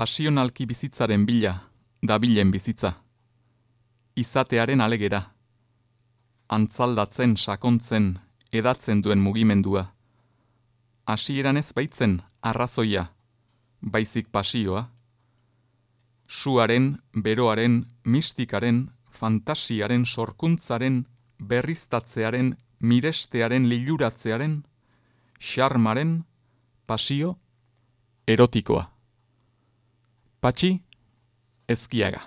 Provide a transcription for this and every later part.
Pasionalki bizitzaren bila, dabilen bizitza. Izatearen alegera. Antzaldatzen, sakontzen, edatzen duen mugimendua. Hasieran ez baitzen arrazoia, baizik pasioa. Suaren, beroaren, mistikaren, fantasiaren, sorkuntzaren, berriztatzearen, mirestearen, liluratzearen, xarmaren, pasio, erotikoa. Patxi, Ezkiaga.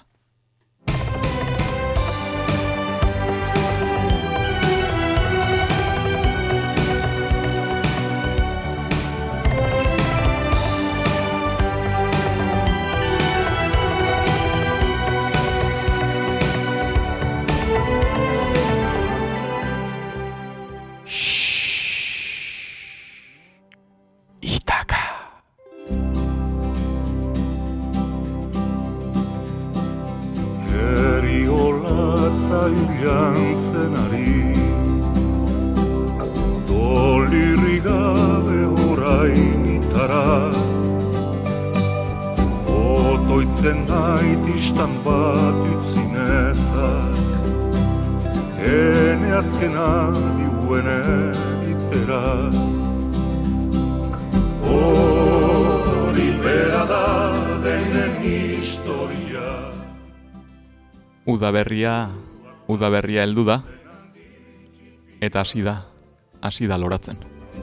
Udaberria heldu da, eta hasi da loratzen.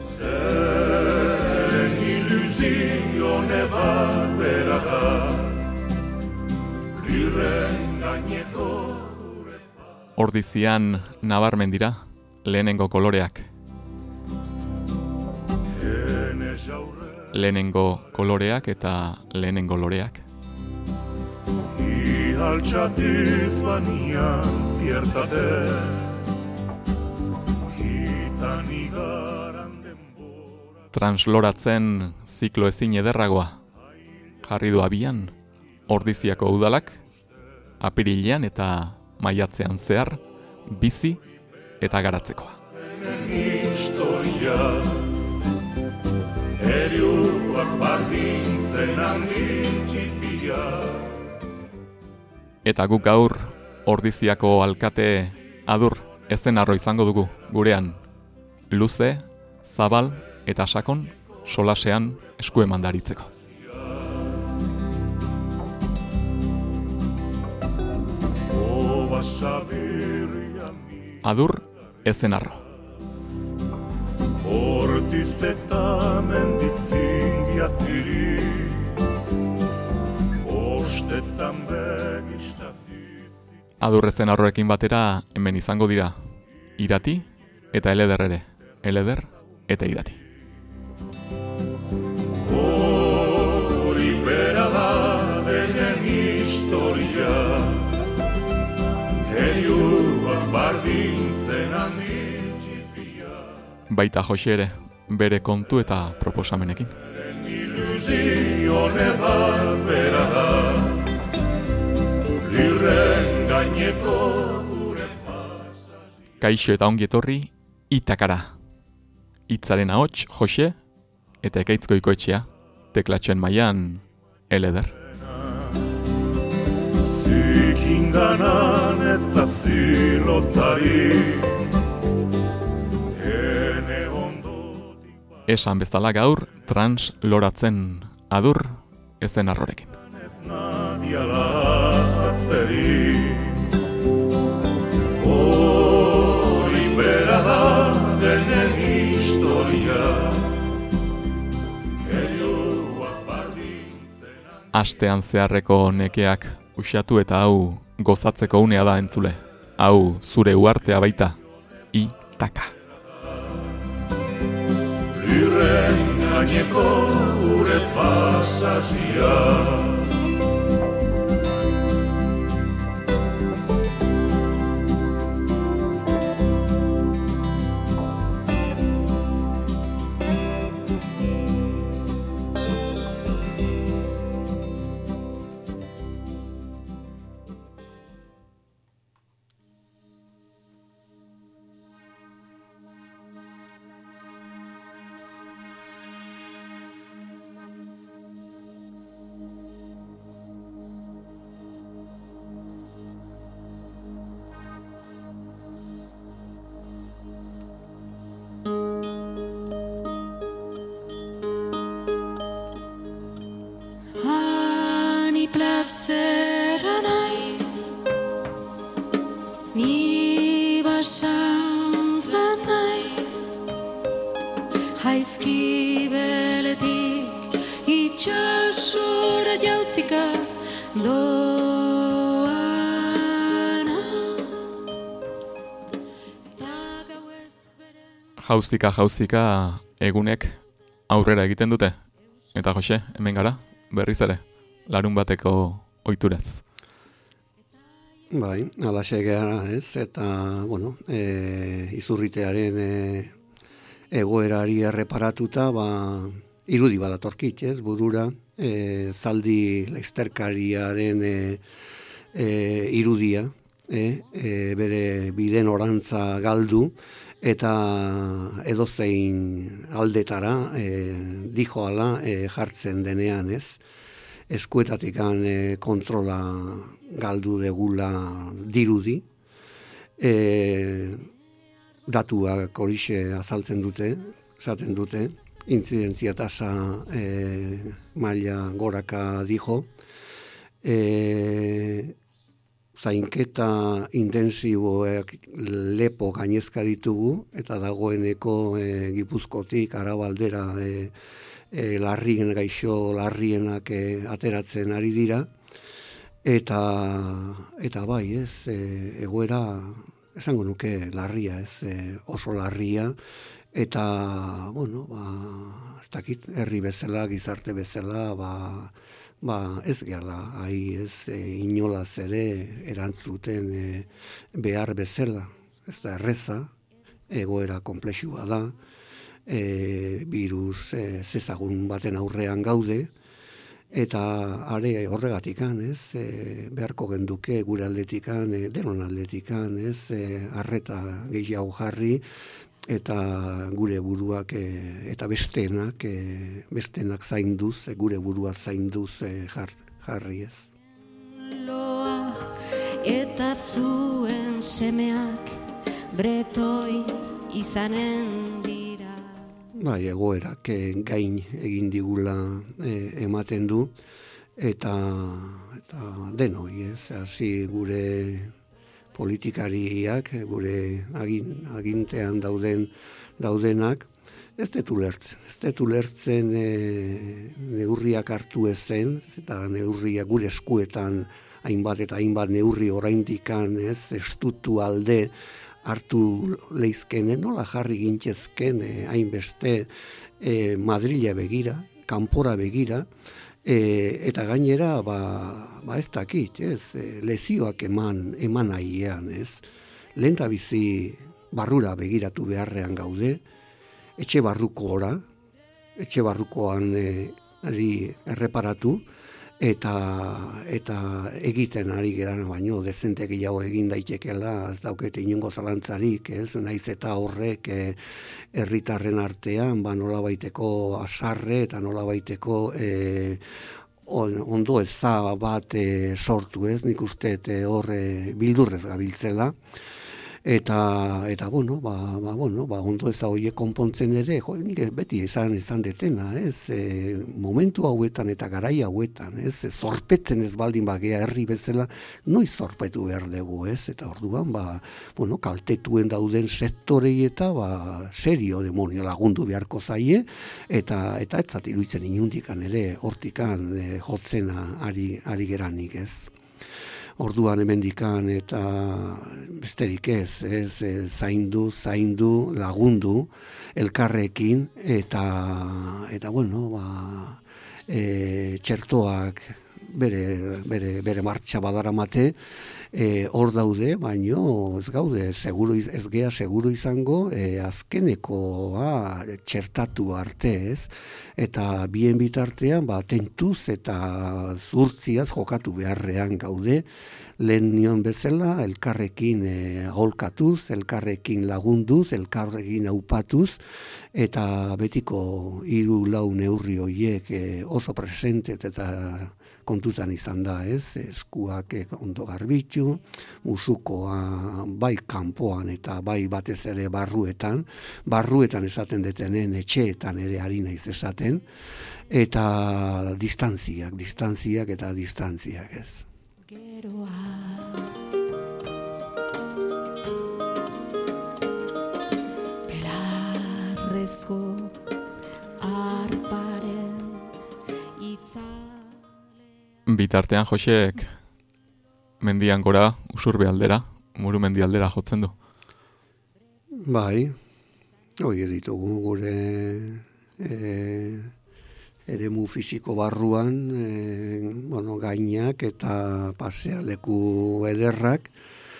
Ordizian nabarmen dira lehenengo koloreak. Lehenengo koloreak eta lehenengo loreak. Altxatiz banian ziertate Hitan igaran denbora Transloratzen ziklo ezin ederragoa. Jarri du abian Ordiziako udalak, apirilean eta maiatzean zehar, bizi eta garatzekoa. Historia Eriuak bardintzen handitxipia Eta guk gaur Ordiziako alkate Adur Ezenarro izango dugu gurean. Luze, zabal eta sakon solasean esku emandaritzeko. Adur Ezenarro. Ordiz eta mendizingiatiri Ostetan Adur Ezenarroekin batera hemen izango dira Irati eta Eleder ere. Eleder eta Irati. Hori bera da denen historia Heriuak bardintzen handitxipia Baita Jose ere, bere kontu eta proposamenekin. Ilusione bat bera da Lirren gaineko gure pasazia Kaixo eta ongi etorri Itakara. Hitzaren ahots Jose eta Ekaitzko etxea, teklatxoen mailan Eleder. Zikinganan ez da zilotari Esan bezala gaur transloratzen Adur Ezenarrorekin. Hori bera da denen historia Astean zeharreko nekeak usatu eta hau gozatzeko unea da entzule. Hau zure uartea baita, Itaka. Lirren gaineko gure pasazia zera naiz, ni basantz bat naiz, jaizki beletik itxasora jauzika doana. Jauzika egunek aurrera egiten dute. Eta Jose, hemen gara, berriz ere, larun bateko ohituraz. Bai, alaxe gara, ez? Eta, bueno, izurritearen egoerari erreparatuta, irudi badatorkit, ez? Burura, zaldi laizterkariaren irudia, bere biden orantza galdu, eta edozein aldetara dijoala jartzen denean, ez? Eskuetatikan kontrola galdu degula dirudi. Datuak horixe azaltzen dute, esaten dute, intzidentzia tasa maila goraka dijo. Zainketa intensiboak lepo gainezka ditugu, eta dagoeneko Gipuzkotik Arabaldera larrien gaixo larrienak ateratzen ari dira, eta bai, ez, egoera, esango nuke larria, ez, oso larria, eta, bueno, ez dakit, herri bezala, gizarte bezala, ez gehala, ez inolaz ere erantzuten behar bezala, ez da erreza, egoera komplexua da, virus zezagun baten aurrean gaude, eta are horregatikan, ez, beharko genduke gure aldetikan, denon aldetikan, ez, arreta gehiago jarri, eta gure buruak eta bestenak zainduz, gure burua zainduz jarri, ez. Loa eta zuen semeak bretoi izanen dira. Bai, egoerak gain egin digula ematen du, eta denoi, ez, hasi gure politikariak, gure agintean daudenak, ez dut ulertzen neurriak hartu ezen, eta neurriak gure eskuetan hainbat eta hainbat neurri oraindikan, ez, estutu alde hartu leizkene, nola jarri gintzezken hainbeste Madrila begira, kanpora begira, eta gainera, ez dakit, ez, lezioak eman nahiean, ez, lehendabizi barrura begiratu beharrean gaude, etxe barrukoan ari erreparatu, eta egiten ari geran baino, dezente gehiago egin daitekela, ez daukete inongo zalantzarik, ez, naiz eta horrek herritarren artean, nolabaiteko asarre eta nolabaiteko ondo eza bat sortu, ez, nik uste hor bildurrez gabiltzela, eta bueno, ondo eza horiek konpontzen ere, nik beti izan detena, ez, momentu hauetan eta garai hauetan, ez, zorpetzen ez baldin bagea herri bezala, noiz zorpetu behar dugu, ez, eta orduan, kaltetuen dauden sektorei eta, serio demonio lagundu beharko zaie, eta ez zat iruditzen inundikan ere, hortikan jotzena ari geranik, ez. Orduan hemendikan eta besterik ez, zaindu, lagundu, elkarrekin, eta bueno, txertoak bere martxa badaramate, hor daude, baino ez gaude, ez gea seguru izango, azkenekoa txertatu arte, ez, eta bien bitartean, tentuz eta zurtziaz jokatu beharrean gaude, lehen nion bezala, elkarrekin aholkatuz, elkarrekin lagunduz, elkarrekin aupatuz, eta betiko 3-4 neurri horiek oso presente eta kontutan izan da, ez, eskuak ondo garbitu, ditu, musukoa bai kanpoan eta bai batez ere barruetan esaten detenen etxeetan ere ari naiz esaten, eta distantziak eta distantziak ez. Belarrezko arparen Bitartean Josek mendian gora, Usurbe aldera, Murumendi aldera jotzen du. Bai, hori ditugu gure eremu fisiko barruan, gainak eta pasealeku ederrak,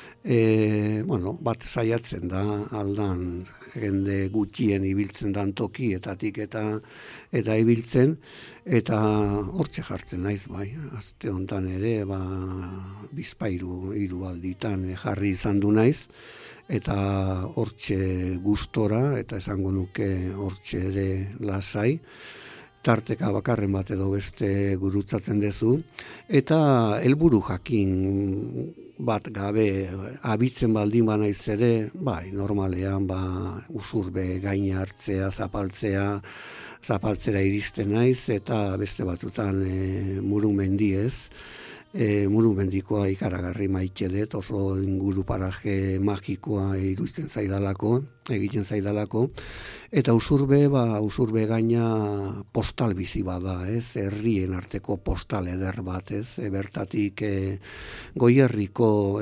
bat saiatzen da aldan jende gutxien ibiltzen dan tokietatik eta ibiltzen, eta hortxe jartzen naiz, bai. Aste hontan ere, bizpairu hiru alditan jarri izan du naiz, eta hortxe gustora, eta esango nuke hortxe ere lasai, tarteka bakarren bat edo beste gurutzatzen dezu, eta helburu jakin bat gabe abitzen baldin banaiz ere, bai, normalean Usurbe gaina hartzea, zapaltzera iristen naiz, eta beste batutan Murumendi ez. Murumendikoa ikaragarri maite dut, oso inguru paraje magikoa egiten zaidalako, eta Usurbe gaina postal bizi bada, ez, herrien arteko postal eder bat, ez, bertatik Goierriko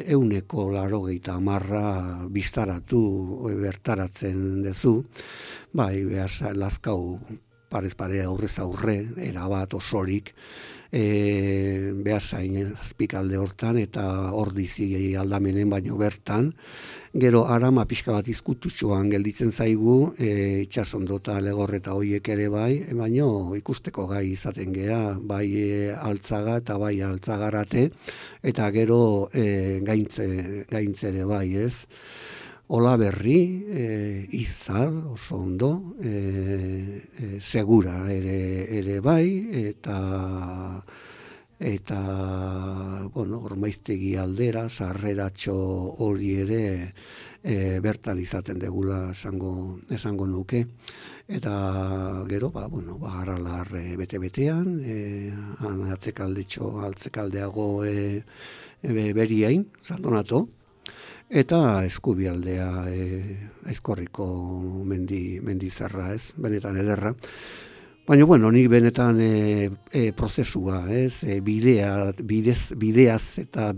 180 biztaratu bertaratzen dezu, bai, Lazkau parez pare aurrez aurre, erabat osorik, Beasain azpikalde hortan eta Ordizi aldamenen baino bertan, gero Arama pixka bat izkututxoan gelditzen zaigu, itxasondo eta Legorreta hoiek ere bai, baino ikusteko gai izaten gea, bai Altzaga eta bai Altzagarate, eta gero gaintze ere bai, ez. Olaberri, Izal, oso ondo, Segura ere bai, eta Ormaiztegi aldera, Sarreratxo hori ere bertan izaten degula esango nuke. Eta gero, Aralar bete-betean, altzekaldeago beriain, Sandonato, eta Eskubialdea Aizkorriko mendizerra, ez, benetan ederra. Baina, nik benetan prozesua, ez, bideaz eta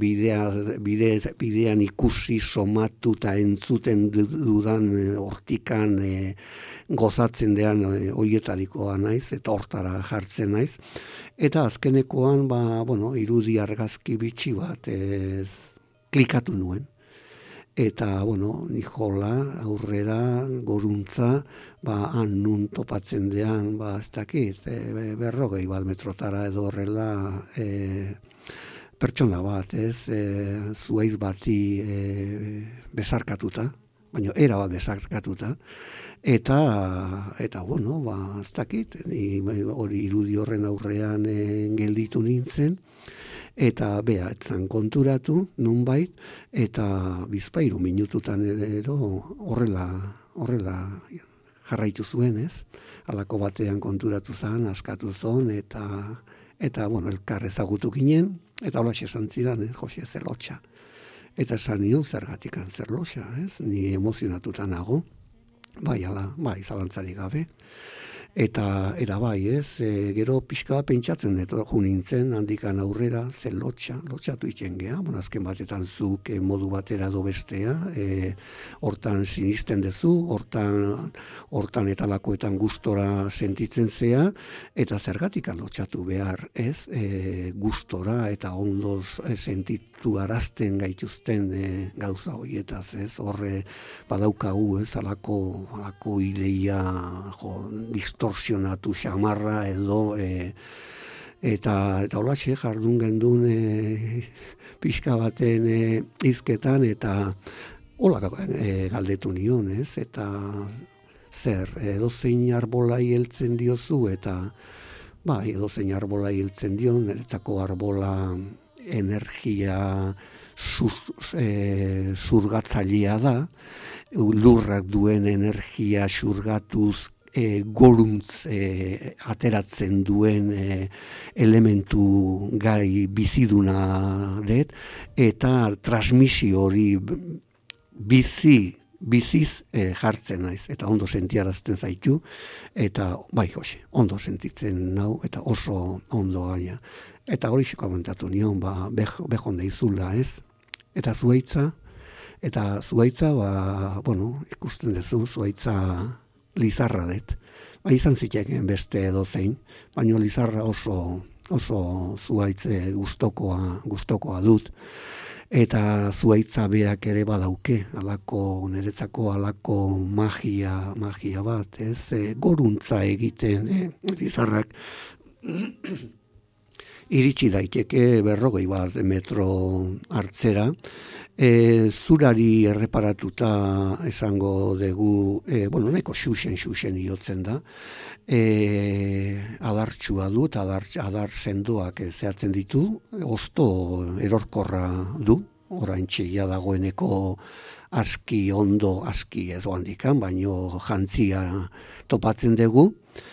bidean ikusi somatu eta entzuten dudan hortikan gozatzen dean hoietarikoa naiz, eta hortara jartzen naiz. Eta azkenekoan, irudi argazki bitxi bat klikatu nuen. Eta, Nijola, aurrera, goruntza, han nun topatzen dean, ez dakit, 40 metrotara edo horrela pertsona bat, ez, zuaiz bati besarkatuta, baina era bat besarkatuta, eta ez dakit, hori irudi horren aurrean gelditu nintzen, eta etzan konturatu, nunbait, eta bizpairu minututan edo horrela jarraitu zuen, ez? Halako batean konturatu zen, askatu zon, eta elkar ezagutu ginen, eta hola esan zidan, Jose, zer lotxa. Eta esan nion zergatik zer lotxa, ez? Ni emozionatuta nago, bai, zalantzarik gabe. Eta bai, ez, gero pixka pentsatzen dut nintzen, handikan aurrera, zen lotxatu iten geha, azken batetan zuk modu batera edo bestea, hortan sinisten dezu, hortan eta lakoetan gustora sentitzen zea, eta zergatik lotxatu behar, ez, gustora eta ondoz sentitu arazten gaituzten gauza horietaz, ez, horre badaukagu, ez, alako ideia, distorsionatu xamarra edo eta holaxe jardun gendun pixka baten hizketan eta hola galdetu nion, ez? Eta zer, edozein arbolai heltzen diozu eta edozein arbolai heltzen dion, niretzako arbola energia zurgatzailea da, lurrak duen energia xurgatuz goruntz ateratzen duen elementu gai biziduna det, eta transmisio hori biziz jartzen naiz, eta ondo sentiarazten zaitu, eta bai, ondo sentitzen nau, eta oso ondo gaina. Eta hori komentatu nion, behon deizula, ez? Eta zuhaitza, ikusten duzu, zuhaitza lizarra det. Izan ziteken beste edozein, baina lizarra oso zuhaitze gustokoa dut. Eta zuhaitza beak ere badauke, niretzako alako magia bat, ez? Goruntza egiten lizarrak iritsi daiteke 40 metro hartzera, zurari erreparatuta esango dugu, nahiko xuxen iotzen da, adartsua du, adar sendoak zehatzen ditu, osto erorkorra du, oraintxeia dagoeneko aski ez handikan, baino jantzia topatzen dugu,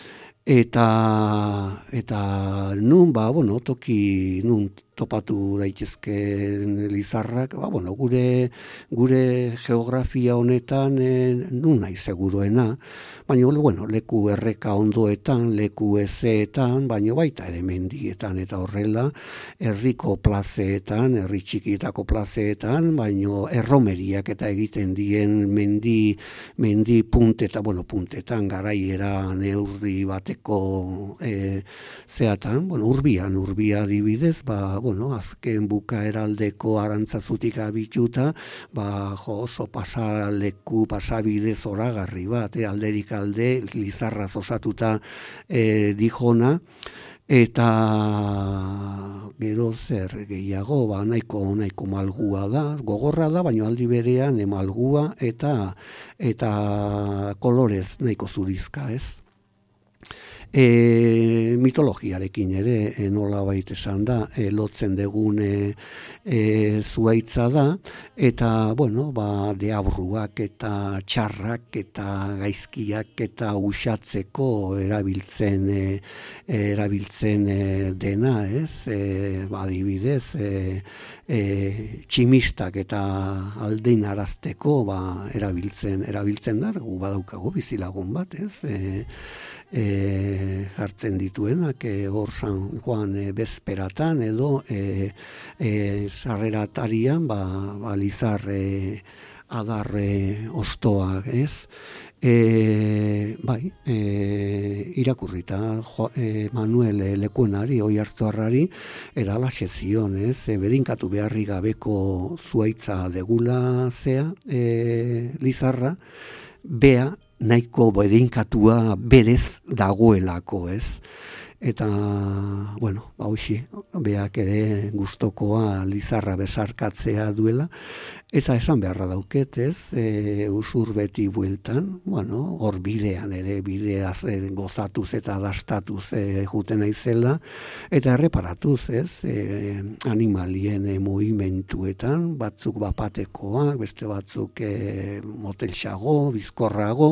eta nun, toki nun topatu daitezke lizarrak, gure geografia honetan nun nahi seguruena, baina, leku erreka ondoetan, leku ezeetan, baina baita ere mendietan eta horrela, herriko plazeetan, herri txikietako plazeetan, baina erromeriak eta egiten dien mendi puntetan, garaiera neurri bateko zeatan, urbia adibidez, azken bukaeraldeko arantzazutik abituta, oso pasabide zoragarri bat, alderik alde, lizarraz osatuta Dijona, eta gero zer gehiago, nahiko malgua da, gogorra da, baina aldi berean malgua eta kolorez nahiko zurizka, ez? Mitologiarekin ere nola baita esan da, lotzen degune zuhaitza da, eta, deabruak eta txarrak eta gaizkiak eta usatzeko erabiltzen dena, ez? Adibidez, tximistak eta aldein arazteko erabiltzen da, gu badaukago bizilagun bat, ez? Hartzen dituenak hor San Juan bezperatan edo sarreratarian lizar adar ostoa, ez? Irakurrita Manuel Lekuenari, Oiartzuarrari, eralaxe zion, ez? Bedinkatu beharri gabeko zuhaitza degula zea lizarra, bea nahiko bedinkatua berez dagoelako, ez? Eta, beak ere gustokoa lizarra besarkatzea duela, eta esan beharra dauket, ez? Usur beti bueltan, hor bidean ere, bideaz gozatuz eta dastatuz juten naizela, eta erreparatuz, ez? Animalien movimentuetan, batzuk bapatekoak, beste batzuk motelxago, bizkorrago,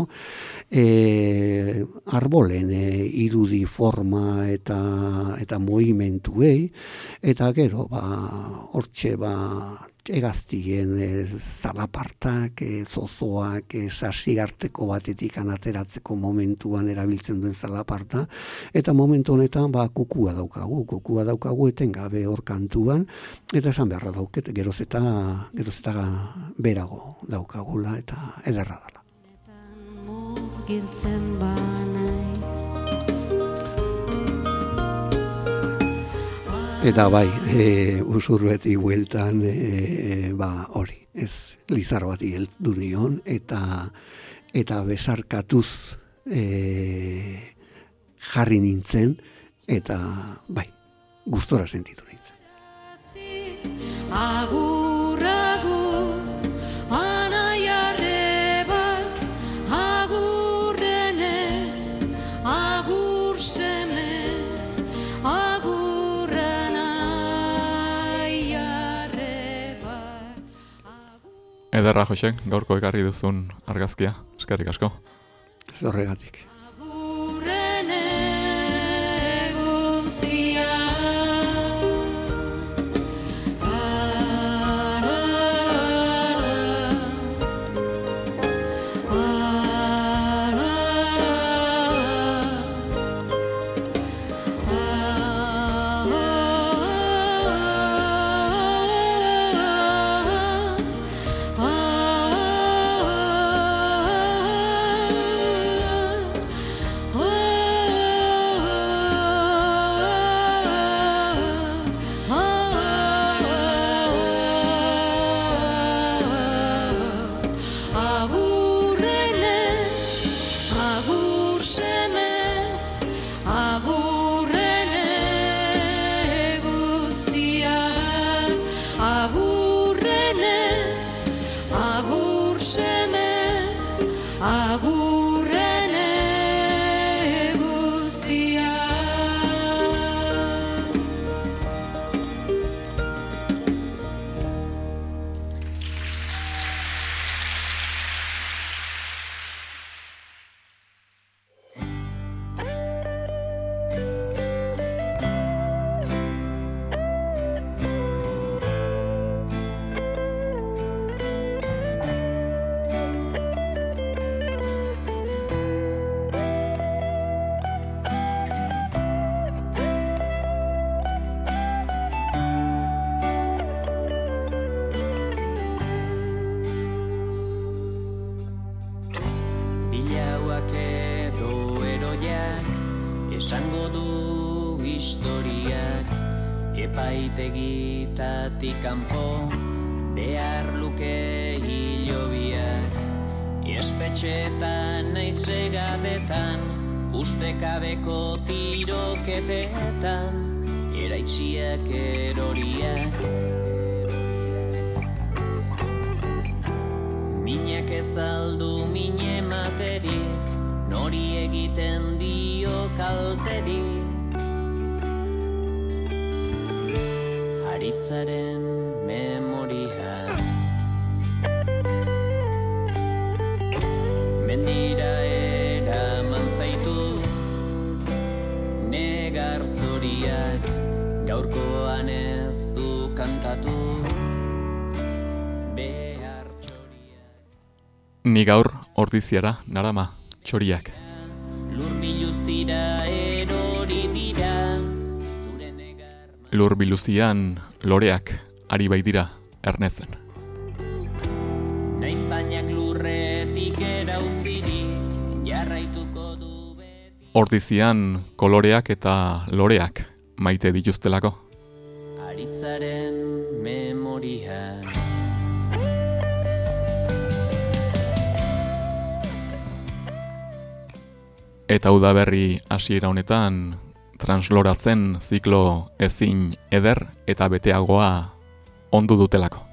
arbolen irudi forma eta movimentuei, eta gero, hortxe egaztien zalapartak, zozoak, sasiarteko batetik anateratzeko momentuan erabiltzen duen zalaparta, eta momentu honetan kukua daukagu etengabe hor kantuan, eta esan beharra dauket, geroz eta berago daukagula eta ederra dela. Mugiltzen banaiz. Eta usur beti bueltan, hori, ez lizar bati heldu nion, eta besarkatuz jarri nintzen, eta gustora sentitu nintzen. Agur, agur, anai arrebak, agurrene, agur seme, agurrenai, Ederra, Jose, gaurko ekarri duzun argazkia. Eskerrik asko. Ez horregatik. Agurren eguzkia. Esango du historiak epaitegitatik kanpo behar luke hilobiak espetxetan naiz segadetan ustekabeko tiroketetan eraitziak eroriak minak ezaldu mine materik nori egiten dio kalteri Aritzaren memoria Mendira eraman zaitu negar zoriak gaurkoan ez du kantatu behar txoriak Ni gaur ordiziara narama txoriak. Lur biluzira erori dira zure negar Lur biluzian loreak ari baitira ernezen. Naizainak lurretik erauzirik jarraituko du beti Ordizian koloreak eta loreak maite dituztelako. Aritzaren memoria Eta udaberri hasiera honetan transloratzen ziklo ezin eder eta beteagoa ondu dutelako.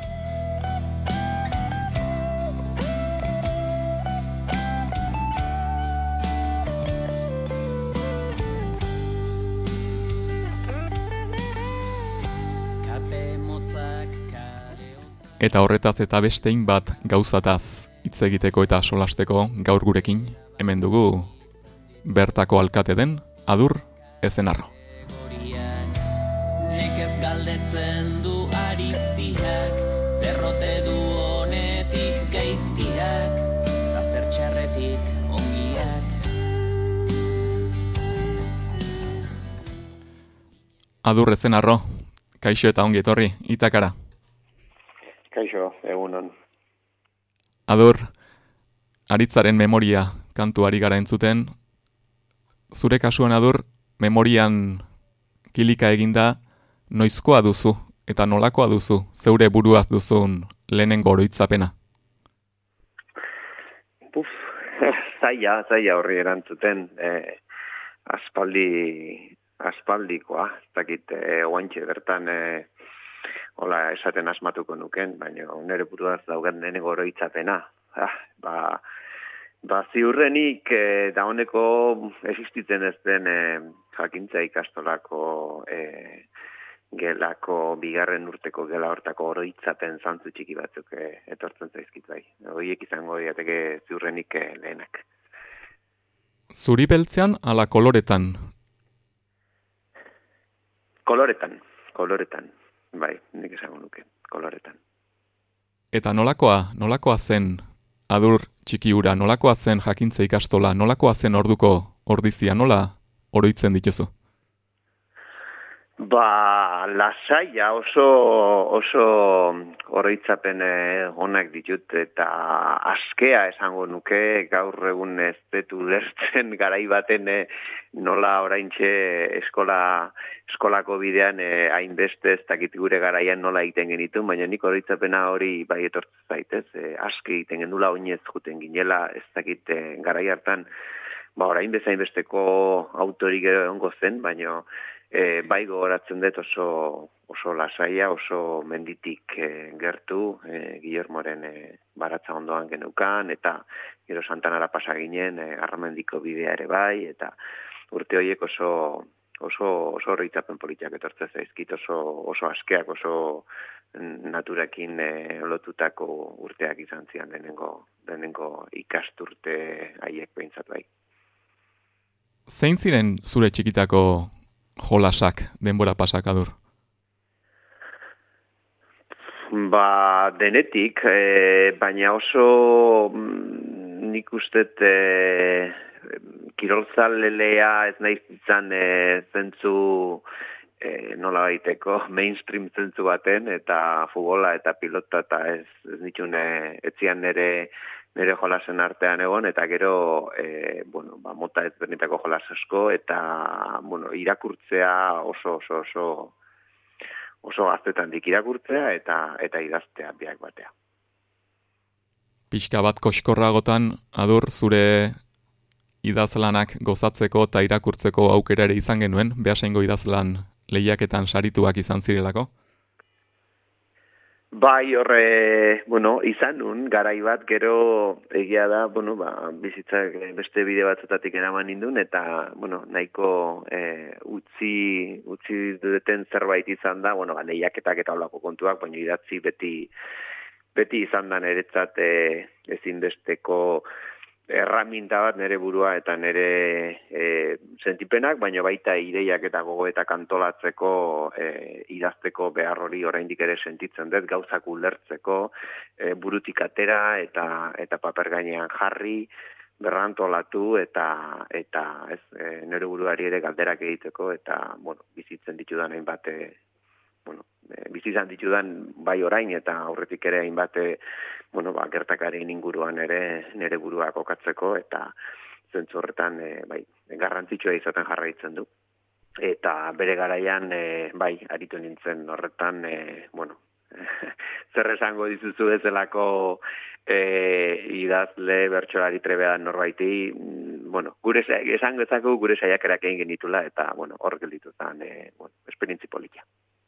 kate motzak kare hotzak Eta horretaz eta bestein bat gauzataz hitz egiteko eta solasteko gaur gurekin hemen dugu bertako alkate den Adur Ezenarro. Horiak nekez galdetzen du ariztiak zerrote du honetik gaiztiak eta zer txarretik ongiak Adur Ezenarro, kaixo eta ongi etorri, Itakara. Kaixo, egunon. Adur, Aritzaren memoria kantuari gara entzuten. Zure kasuan Adur, memorian kilika eginda, noizkoa duzu eta nolakoa duzu zeure buruaz duzun lehenengo oroitzapena? Puf, zaila horri erantzuten, aspaldikoa, ez dakit, oantxe bertan, hola esaten asmatuko nuken, baina nire buruaz daugat lehenengo oroitzapena. Ziurrenik dauneko existitzen ez den jakintza ikastolako gelako bigarren urteko gela hortako oroitzapen zantzu txiki batzuk etortzen zaizkit bai. Horiek izango diateke ziurrenik lehenak. Zuri beltzean ala koloretan? Koloretan. Bai, nik esango nuke, koloretan. Eta nolakoa zen Adur txiki hura, nolakoa zen jakintza ikastola, nolakoa zen orduko ordizia, nola oroitzen dituzu? Lasaia oso oroitzapen onak ditut eta askea esango nuke gaur egun ez dut ulertzen garai baten nola oraintxe eskolako bidean hainbeste ez dakit gure garaian nola egiten genitu, baina nik oroitzapena hori bai etortzen zaitez, aske egiten gendula oinez juten ginela, ez dakit garai hartan, orain bezain besteko autorik gero egongo zen, baina bai gogoratzen dut oso lasaia, oso menditik gertu, Guillermoren baratza ondoan geneukan, eta gero Santanara pasa ginen, Arramendiko bidea ere bai, eta urte horiek oso horritzapen politiak etortzen zaizkit, oso askeak, oso naturakin lotutako urteak izan zian lehenengo ikasturte haiek behintzat bai. Zein ziren zure txikitako jolasak denbora pasak Adur? Denetik, baina oso nik ustet kirolzalelea ez naiz izan zentzu nola baiteko mainstream zentzu baten, eta futbola eta pilota eta ez nituen etzian nire jolasen artean egon, eta gero mota ezberdinetako jolas asko, eta irakurtzea oso gaztetandik irakurtzea eta idaztea biak batea. Pixka bat koxkorragotan, Adur, zure idazlanak gozatzeko eta irakurtzeko aukera ere izan genuen, Beasaingo idazlan lehiaketan sarituak izan zirelako? Bai, izan nun, garai bat, gero egia da, bizitzak beste bide batzutatik eraman nindun, eta, nahiko utzi duten zerbait izan da, lehiaketak eta olako kontuak, baina idatzi beti izan da niretzat ezinbesteko erraminta bat nire burua eta nire sentipenak, baina baita ideiak eta gogoetak antolatzeko idazteko behar hori oraindik ere sentitzen dut, gauzak ulertzeko, burutik atera eta paper gainean jarri, berrantolatu eta nire buruari ere galderak egiteko eta bizitzen ditudan hainbat bizizan ditudan bai orain eta aurretik ere hainbat gertakarien inguruan ere nire burua kokatzeko eta zentzu horretan garrantzitsua izaten jarraitzen du. Eta bere garaian aritu nintzen horretan zer esango dizuzu bezalako idazle bertsolari trebean norbaiti, esango ezako gure saiakerak egin genitula eta hor gelditu zen esperientzi politia.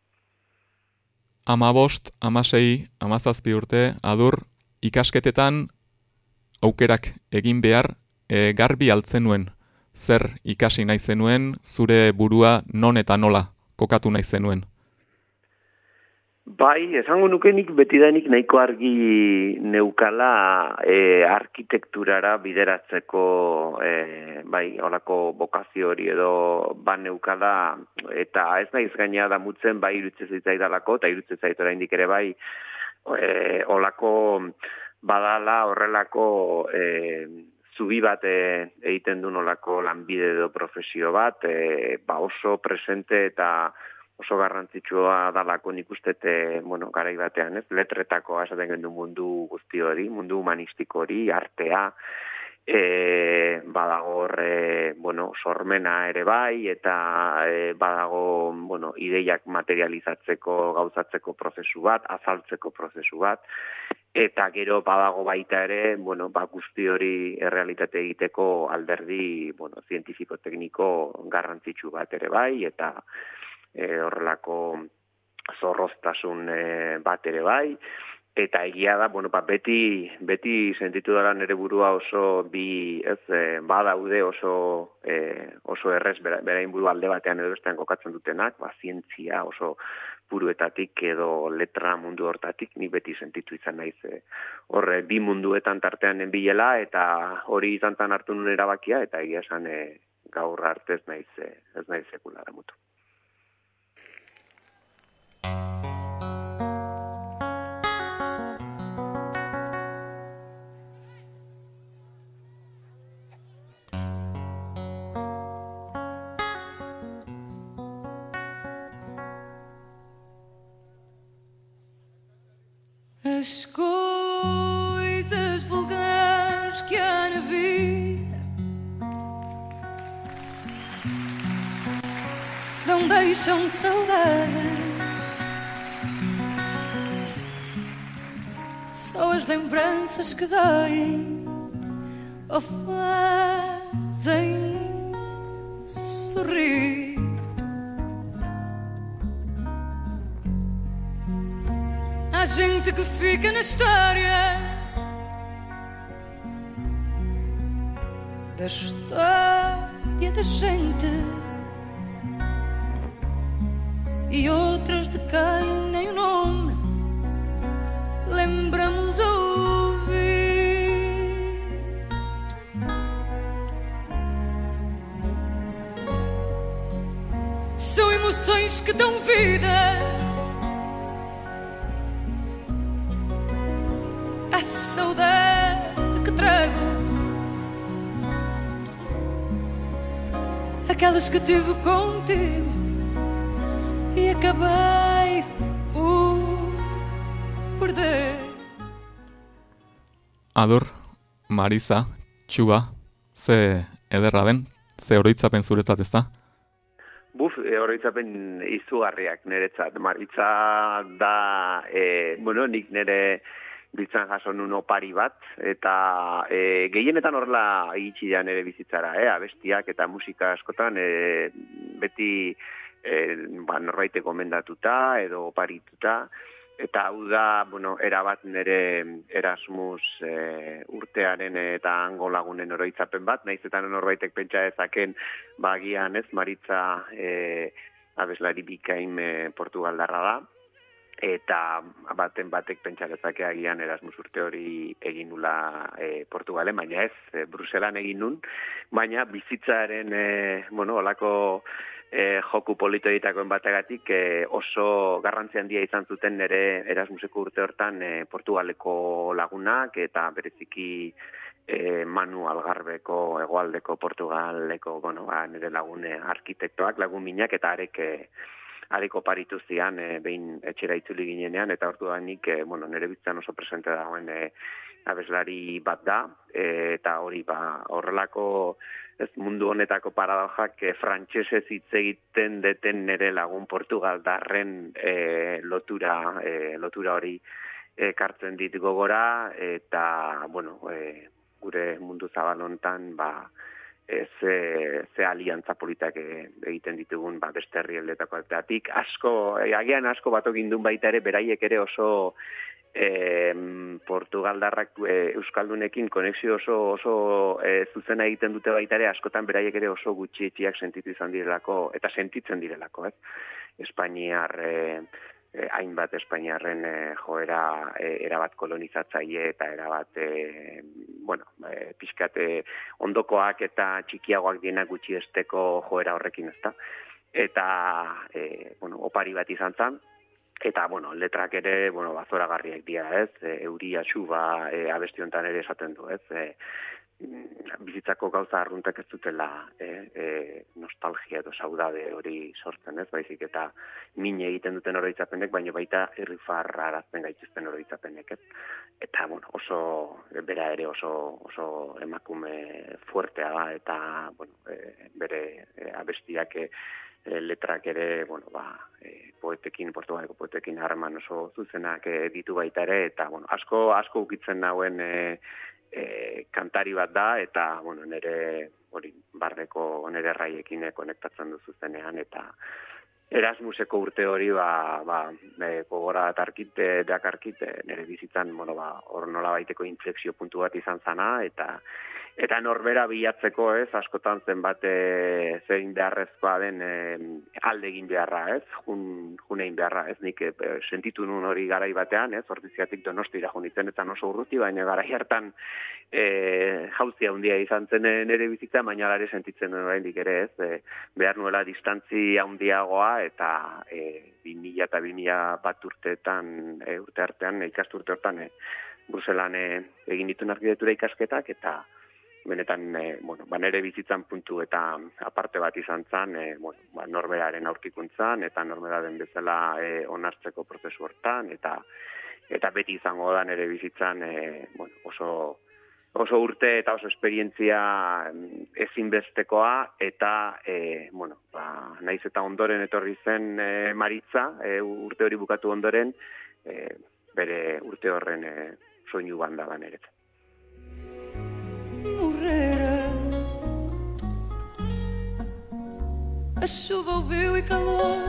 15, 16, 17 urte, Adur, ikasketetan aukerak egin behar, garbi altzen nuen, zer ikasi nahi zenuen, zure burua non eta nola kokatu nahi zenuen? Bai, esango nuke nik betidanik nahiko argi neukala arkitekturara bideratzeko olako bokazio hori edo neukala, eta ez naiz gaina damutzen bai iruditzen zitzaidalako, eta iruditzen zait oraindik ere bai olako badala horrelako zubi bat egiten duen olako lanbide edo profesio bat, oso presente eta oso garrantzitsua dalako nik uste garai batean, ez? Letretako esaten gendu mundu guzti hori, mundu humanistiko hori, artea, badago sormena ere bai, eta badago, ideiak materializatzeko, gauzatzeko prozesu bat, azaltzeko prozesu bat, eta gero badago baita ere, guzti hori errealitate egiteko alderdi, zientifiko-tekniko garrantzitsu bat ere bai, eta horrelako zorroztasun bat ere bai, Eta egia da, beti sentitu dara nire burua oso badaude oso errez berain buru alde batean edo bestean kokatzen dutenak, zientzia oso buruetatik edo letra mundu hortatik, ni beti sentitu izan naiz horre bi munduetan tartean bilela, eta hori izan hartu nuen erabakia, eta egia esan gaur arte ez naiz sekulara mutu. As coisas vulgares que há na vida não deixam saudade, só as lembranças que doem ou fazem sorrir. Há gente que fica na história da história da gente, e outras de quem nem o nome lembramos ouvir. São emoções que dão vida à saudade que trago, aquelas que tive contigo e acabei por perder. Adur, Marisa, Txuba, ze ederra den, ze oroitzapen zuretzat ez da? Oroitzapen izugarriak niretzat. Maritza da, nik nire bizitzan jaso nun opari bat, eta gehienetan horrela itxi da nire bizitzara, abestiak eta musika askotan beti norbaitek gomendatuta edo oparituta, eta hau da, erabat nire Erasmus urtearen eta hango lagunen oroitzapen bat, nahiz eta norbaitek pentsa dezaken bagian ez, Maritza abeslari bikain portugaldarra da, eta batek pentsa dezake agian Erasmus urte hori egin nula Portugalen, baina ez, Bruselan egin nun, baina bizitzaren, olako joku politoitakoen bategatik oso garrantzi handia izan zuten nire Erasmuseko urte hortan Portugaleko lagunak, eta bereziki Manu Algarbeko hegoaldeko Portugaleko, nire lagune arkitektoak, lagun minak, eta areko paritu zian behin etxera itzuli ginenean, eta ordudanik nire bizitzan oso presente dagoen abeslari bat da, eta hori horrelako mundu honetako paradojak frantsesez hitz egiten deten nire lagun portugaldarren lotura hori ekartzen dit gogora, eta gure mundu zabal honetan ze aliantza politak egiten ditugun beste herrialdetako aldeatik. Agian asko batok indun baita ere, beraiek ere oso Portugaldarrak Euskaldunekin konexio oso zuzena egiten dute baita ere, askotan beraiek ere oso gutxi etxiak sentitu izan direlako, eta sentitzen direlako, Espainiar hainbat Espainiarren joera erabat kolonizatzaile eta erabat pixkat ondokoak eta txikiagoak dienak gutxi esteko joera horrekin, ezta. Eta opari bat izan zen, eta letrak ere zoragarriak dira, Euria Txuba abesti honetan ere esaten du, bizitzako gauza arruntak ez dutela nostalgia edo saudade hori sortzen, baizik eta mine egiten duten oroitzapenek, baina baita irrifarra arazten gaituzten oroitzapenek, eta bera ere oso emakume fuertea da, eta bere abestiak letrak ere Portugaleko poetekin harreman oso zuzenak ditu baita ere, eta asko ukitzen nauen kantari bat da, eta nire barreko nire erraiekin konektatzen du zuzenean, eta Erasmuseko urte hori gogora dakarkit nire bizitzan hor nolabaiteko inflexio puntu bat izan zana eta norbera bilatzeko askotan zenbat zein beharrezkoa den alde egin beharra junein beharra nik sentitu nun hori garai batean Ordiziatik Donostira junitzen eta oso urruti baina garai hartan jauzi handia izan zen nire bizitza baina alare sentitzen nuen oraindik ere behar nuela distantzi handiagoa eta 2000 eta 2001 urteetan urte artean ikasturte hortan Bruselan egin dituen arkitektura ikasketak eta benetan nere bizitzan puntu eta aparte bat izan zen norberaren aurkikuntzan eta norberaren bezala onartzeko prozesu hortan eta beti izango da nere bizitzan oso urte eta oso esperientzia ezinbestekoa eta naiz eta ondoren etorri zen Maritza urte hori bukatu ondoren bere urte horren soinu banda da niretzat. Morrera, a chuva ouviu e calou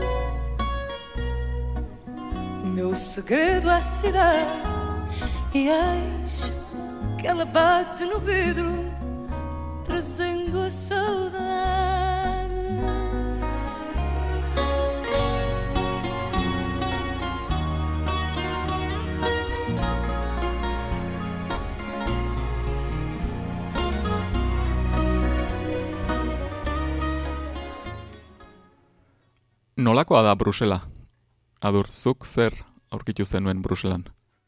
meu segredo à cidade e eis que ela bate no vidro trazendo a saudade. Nolakoa da Brusela? Adur, zuk zer aurkitu zenuen Bruselan?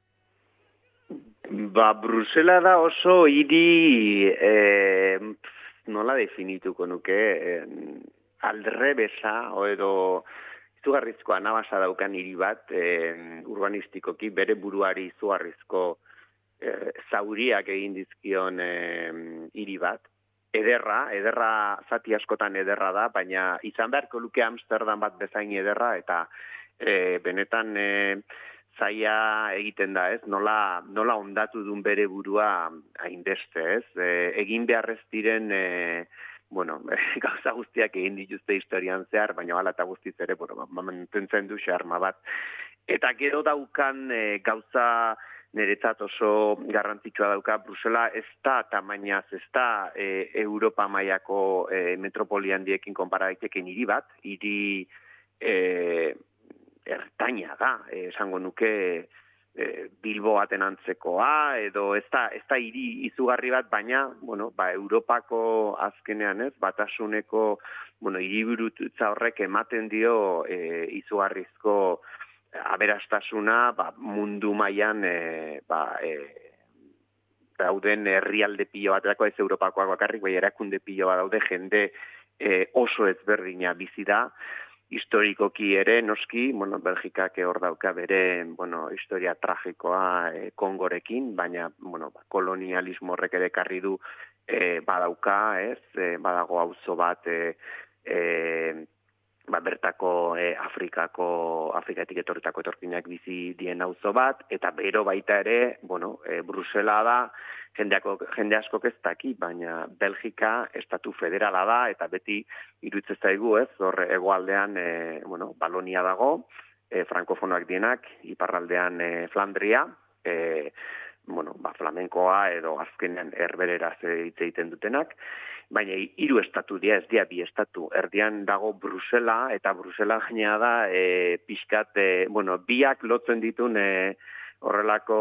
Brusela da oso hiri nola definituko nuke aldrebesa edo izugarrizko anabasa daukan hiri bat urbanistikoki bere buruari izugarrizko zauriak egin dizkion hiri bat. Ederra zati askotan ederra da, baina izan beharko luke Amsterdam bat bezain ederra eta benetan zaila egiten da, nola ondatu duen bere burua hainbeste, egin beharrez diren gauza guztiak egin dituzte historian zehar, baina hala eta guztiz ere, mantentzen du xarma bat. Eta gero daukan gauza niretzat oso garrantzitsua dauka Brusela ez da tamainaz, ez da Europa mailako metropoli handiekin konpara daiteken hiri bat, hiri ertaina da, esango nuke Bilbo baten antzekoa, edo ez da hiri izugarri bat, baina, Europako azkenean batasuneko, hiriburutza horrek ematen dio izugarrizko aberastasuna mundu mailan dauden herrialde pilo baterako ez Europakoak bakarrik, bai erakunde pilo bat daude jende oso ezberdina bizi da, historikoki ere noski, Belgikak hor dauka bere historia tragikoa Kongorekin, baina kolonialismo horrek ere ekarri du badauka, badago auzo bat bertako Afrikatik etorritako etorkinak bizi dien auzo bat, eta bero baita ere, Brusela da, jende askok ez daki, baina Belgika estatu federala da, eta beti iruditzen zaigu, hor hegoaldean Balonia dago, frankofonoak dienak, iparraldean Flandria, flamenkoa edo azkenean herbereraz hitz egiten dutenak, baina 3 estatu dira, ez dira 2 estatu. Erdian dago Brusela, eta Brusela gainera da pixkat, biak lotzen ditun horrelako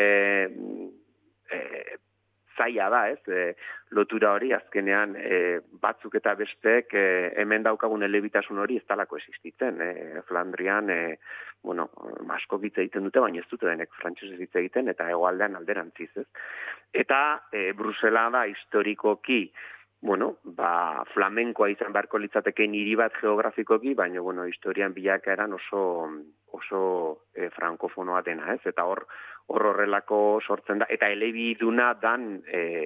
zaila da, lotura hori azkenean batzuk eta bestek hemen daukagun elebitasun hori ez talako existitzen. Flandrian, asko hitz egiten dute, baina ez dute denek frantsesez hitz egiten, eta hegoaldean alderantziz, Eta Brusela da historikoki, flamenkoa izan beharko litzateken hiri bat geografikoki, baina, historian bilakaeran oso frankofonoa dena, Eta horrelako sortzen da, eta elebiduna dan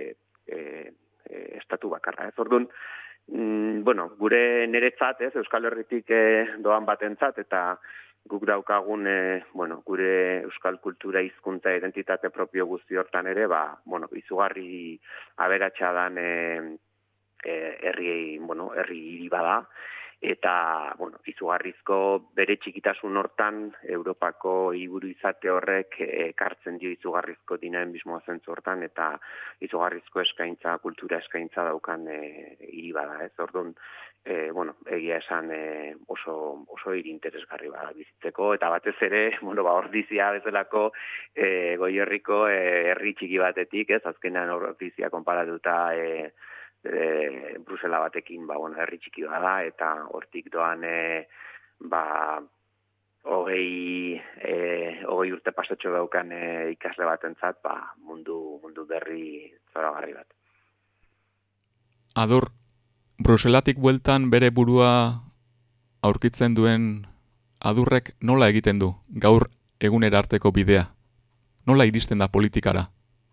estatu bakarra, Orduan, gure niretzat, Euskal Herritik doan batentzat, eta guk daukagun, gure euskal kultura hizkuntza identitate propio guzti hortan ere, izugarri aberatsa dan herri hiri bada, eta, bueno, izugarrizko bere txikitasun hortan, Europako hiburu izate horrek ekartzen dio izugarrizko dinamismoa zentzu hortan, eta izugarrizko eskaintza, kultura eskaintza daukan hiri bada, ez? Orduan, bueno, egia esan oso hiri interesgarri bada bizitzeko, eta batez ere, bueno, Ordizia bezalako Goierriko herri txiki batetik, ez? Azkenean Ordizia konparatuta Brusela batekin, bueno, herri txiki bada, eta hortik doan, hogei urte pasatxo daukan ikasle batentzat, mundu berri zoragarri bat. Adur, Bruselatik bueltan bere burua aurkitzen duen Adurrek nola egiten du gaur egunera arteko bidea? Nola iristen da politikara?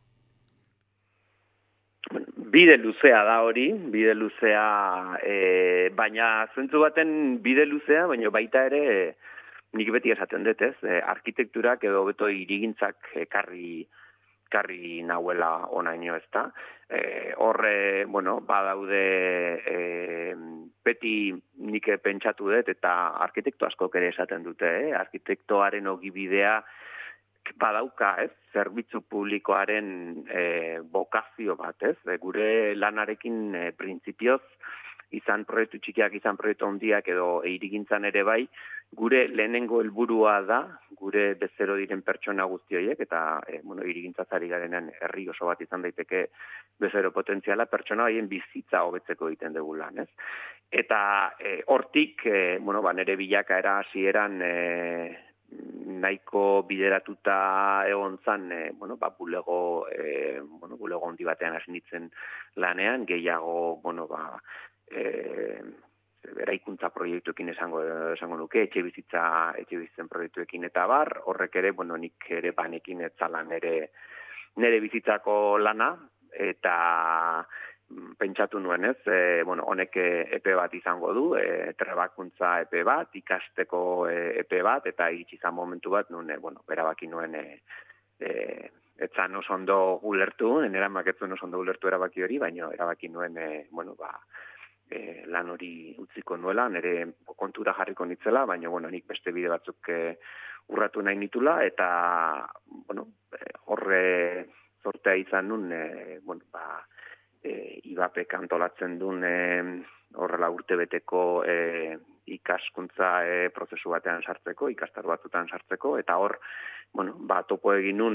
Bide luzea da hori, bide luzea, baina zentzu baten bide luzea, baina baita ere, nik beti esaten dut, ez? Arkitekturak edo beto hirigintzak ekarri nahuela onaino, ez da? Horre, bueno, badaude beti nik pentsatu dut, eta arkitekto askok ere esaten dute, arkitektoaren ogibidea badauka, ez? Zerbitzu publikoaren bokazio bat, ez? Gure lanarekin printzipioz, izan proiektu txikiak, izan proiektu handiak edo hirigintzan ere bai, gure lehenengo helburua da, gure bezero diren pertsona guzti horiek, eta hirigintzaz ari garenean herri oso bat izan daiteke bezero potentziala, pertsona horien bizitza hobetzeko egiten dugu lan, ez? Eta hortik, nire bilakaera hasieran nahiko bideratuta egon zan, bulego handi batean hasi nintzen lanean, gehiago, eraikuntza proiektuekin esango nuke, etxebizitzen proiektuekin eta bar, horrek ere, nik ere banekin etzala nere bizitzako lana, eta pentsatu nuen ez, honek epe bat izango du, trebakuntza epe bat, ikasteko epe bat, eta iritsi izan momentu bat, erabaki nuen etzan oso ondo ulertu, neramak etzuen oso ondo ulertu erabaki hori, baina erabaki nuen, lan hori utziko nuela, nire kontura jarriko nitzela, baina, nik beste bide batzuk urratu nahi nitula, eta, horre sortea izan nun, IBAPek antolatzen duen horrela urtebeteko ikaskuntza prozesu batean sartzeko, ikastaro batzutan sartzeko, eta hor, topo egin nun,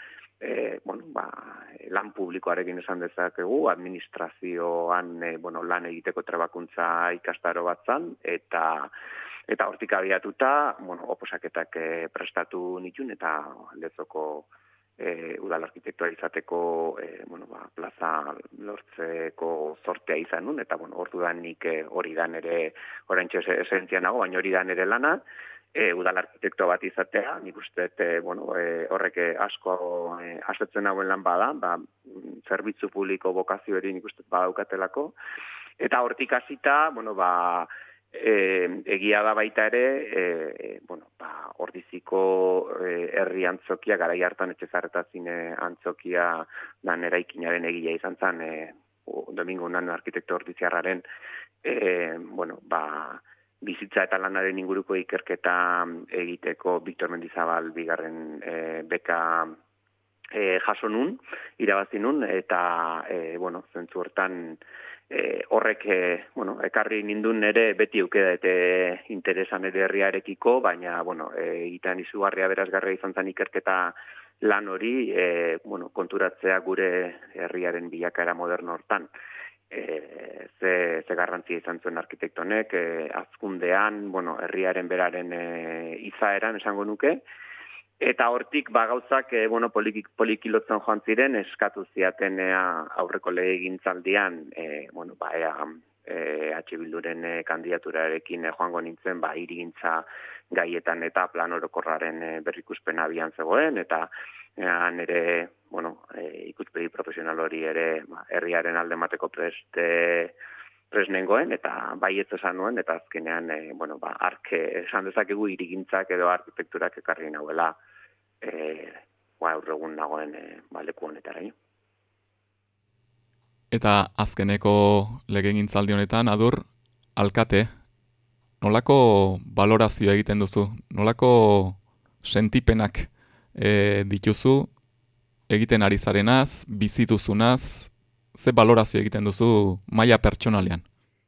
lan publikoarekin esan dezakegu, administrazioan lan egiteko trebakuntza ikastaro bat zan, eta hortik abiatuta, oposaketak prestatu nituen, eta Lezoko udal arkitektoa izateko plaza lortzeko sortea izan nun, eta orduan nik hori da nere oraintxe esentzia nago, baina hori da nere lana, udal arkitektoa bat izatea, nik uste, horrek asko asetzen hauen lan bada, zerbitzu publiko bokazio hori nik uste badaukatelako, eta hortik hasita, egia da baita ere, Ordiziko herri antzokia, garai hartan Etxezarretazin antzokia dan eraikinaren egia izan zen, Domingo Unanue arkitekto ordiziarraren, bizitza eta lanaren inguruko ikerketa egiteko Victor Mendizabal bigarren beka jaso nun, irabazi nun, eta, zentzu hortan, horrek, ekarri nindun ere beti eukeda interesan ere herriarekiko, baina, egitean izugarria berazgarria izan zen ikerketa lan hori, konturatzea gure herriaren bilakaera moderno hortan. Ze garrantzia izan zuen arkitektonek, hazkundean, herriaren beraren izaeran esango nuke, eta hortik gauzak polikilotzen joan ziren, eskatu ziaten aurreko legegintzaldian, H. Bilduren kandidaturarekin joango nintzen, hirigintza gaietan eta plan orokorraren berrikuspen abian zegoen, eta nire, ikuspegi profesional hori ere herriaren alde mateko presnengoen, eta baietz esan nuen, eta azkenean, esan dezakegu hirigintzak edo arkitekturak ekarri nahuela aurregun nagoen leku honetara. Eta azkeneko legegintzaldi honetan, Adur, alkate nolako balorazio egiten duzu? Nolako sentipenak dituzu egiten ari zarenaz, bizituzunaz, ze balorazio egiten duzu maila pertsonalean?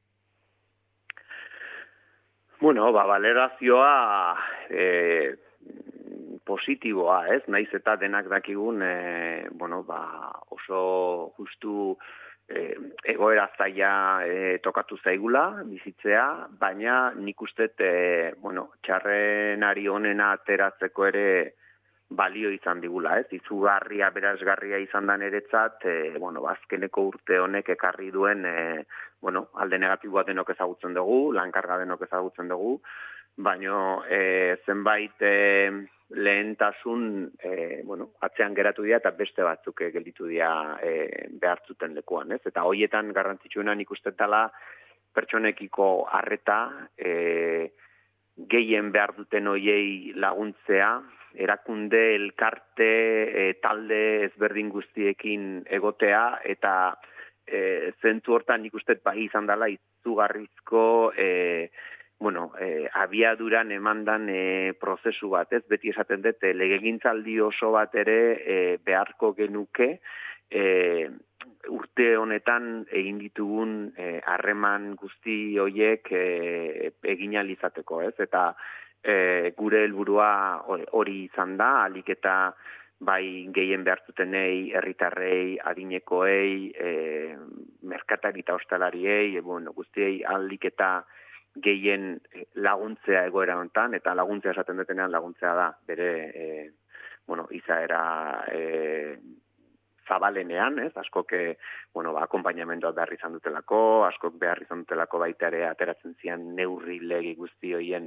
Bueno, balorazioa positiboa, ez? Naiz eta denak dakigun, oso justu egoera zaila tokatu zaigula, bizitzea, baina nik uste, txarrenari honena ateratzeko ere balio izan digula, ez? Izugarria, berazgarria izan da niretzat, azkeneko urte honek ekarri duen, alde negatiboa denok ezagutzen dugu, lankarga denok ezagutzen dugu, baina zenbait lehentasun, atzean geratu dira eta beste batzuk gelditu dira behar zuten lekuan, ez? Eta hoietan garrantzitsuena nik uste dela pertsonekiko arreta, gehien behar duten hoiei laguntzea, erakunde, elkarte, talde ezberdin guztiekin egotea, eta zentzu hortan nik uste bai izan dela izugarrizko abiaduran emandan prozesu bat, ez? Beti esaten dut, legegintzaldi oso bat ere beharko genuke, urte honetan egin ditugun harreman guzti hoiek egin ahal izateko, ez? Eta gure helburua hori izan da, ahalik eta bai gehien behartutenei, herritarrei, adinekoei, merkatari eta ostalariei, guztiei ahalik eta gehien laguntzea egoera honetan, eta laguntzea esaten dutenean laguntzea da bere izaera zabalenean, ez? Askok akonpainamenduak behar izan dutelako, askok behar izan dutelako baita ere ateratzen zian neurri legi guzti horien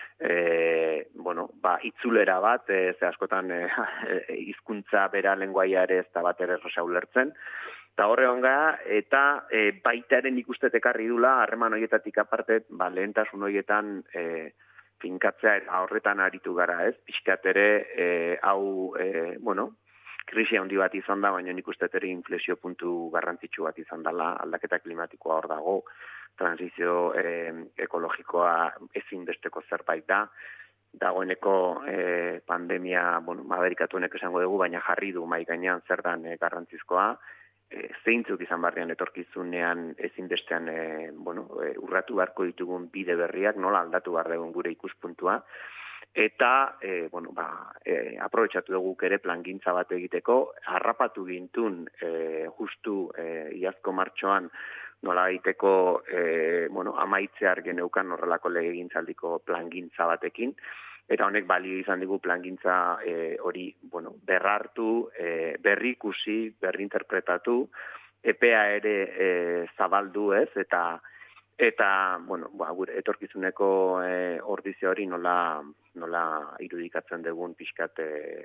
itzulera bat, ze askotan hizkuntza bera lenguaia ere ez da bat ere erraza ulertzen. Eta horre honga, eta baita ere nik uste ekarri dula, harreman horietatik aparte, lehentasun horietan finkatzea eta horretan aritu gara, ez? Pixkat ere, krisia handi bat izan da, baina nik uste ere inflexio puntu garrantzitsu bat izan dela, aldaketa klimatikoa hor dago, transizio ekologikoa ezinbesteko zerbait da, dagoeneko pandemia, madarikatu honek esango dugu, baina jarri du mai gainean zer dan garrantzizkoa, zeintzuk izan barrian etorkizunean ezinbestean urratu beharko ditugun bide berriak, nola aldatu behar dugun gure ikuspuntua, eta aprobetxatu dugu ere plangintza bat egiteko, harrapatu gintun justu iazko martxoan nola egiteko amaitzear geneukan horrelako legegintzaldiko plangintza batekin, eta honek balio izan digu plangintza hori berrartu, berrikusi, berrinterpretatu, epea ere zabaldu, ez, eta gure etorkizuneko ordizio hori nola irudikatzen dugun pixkat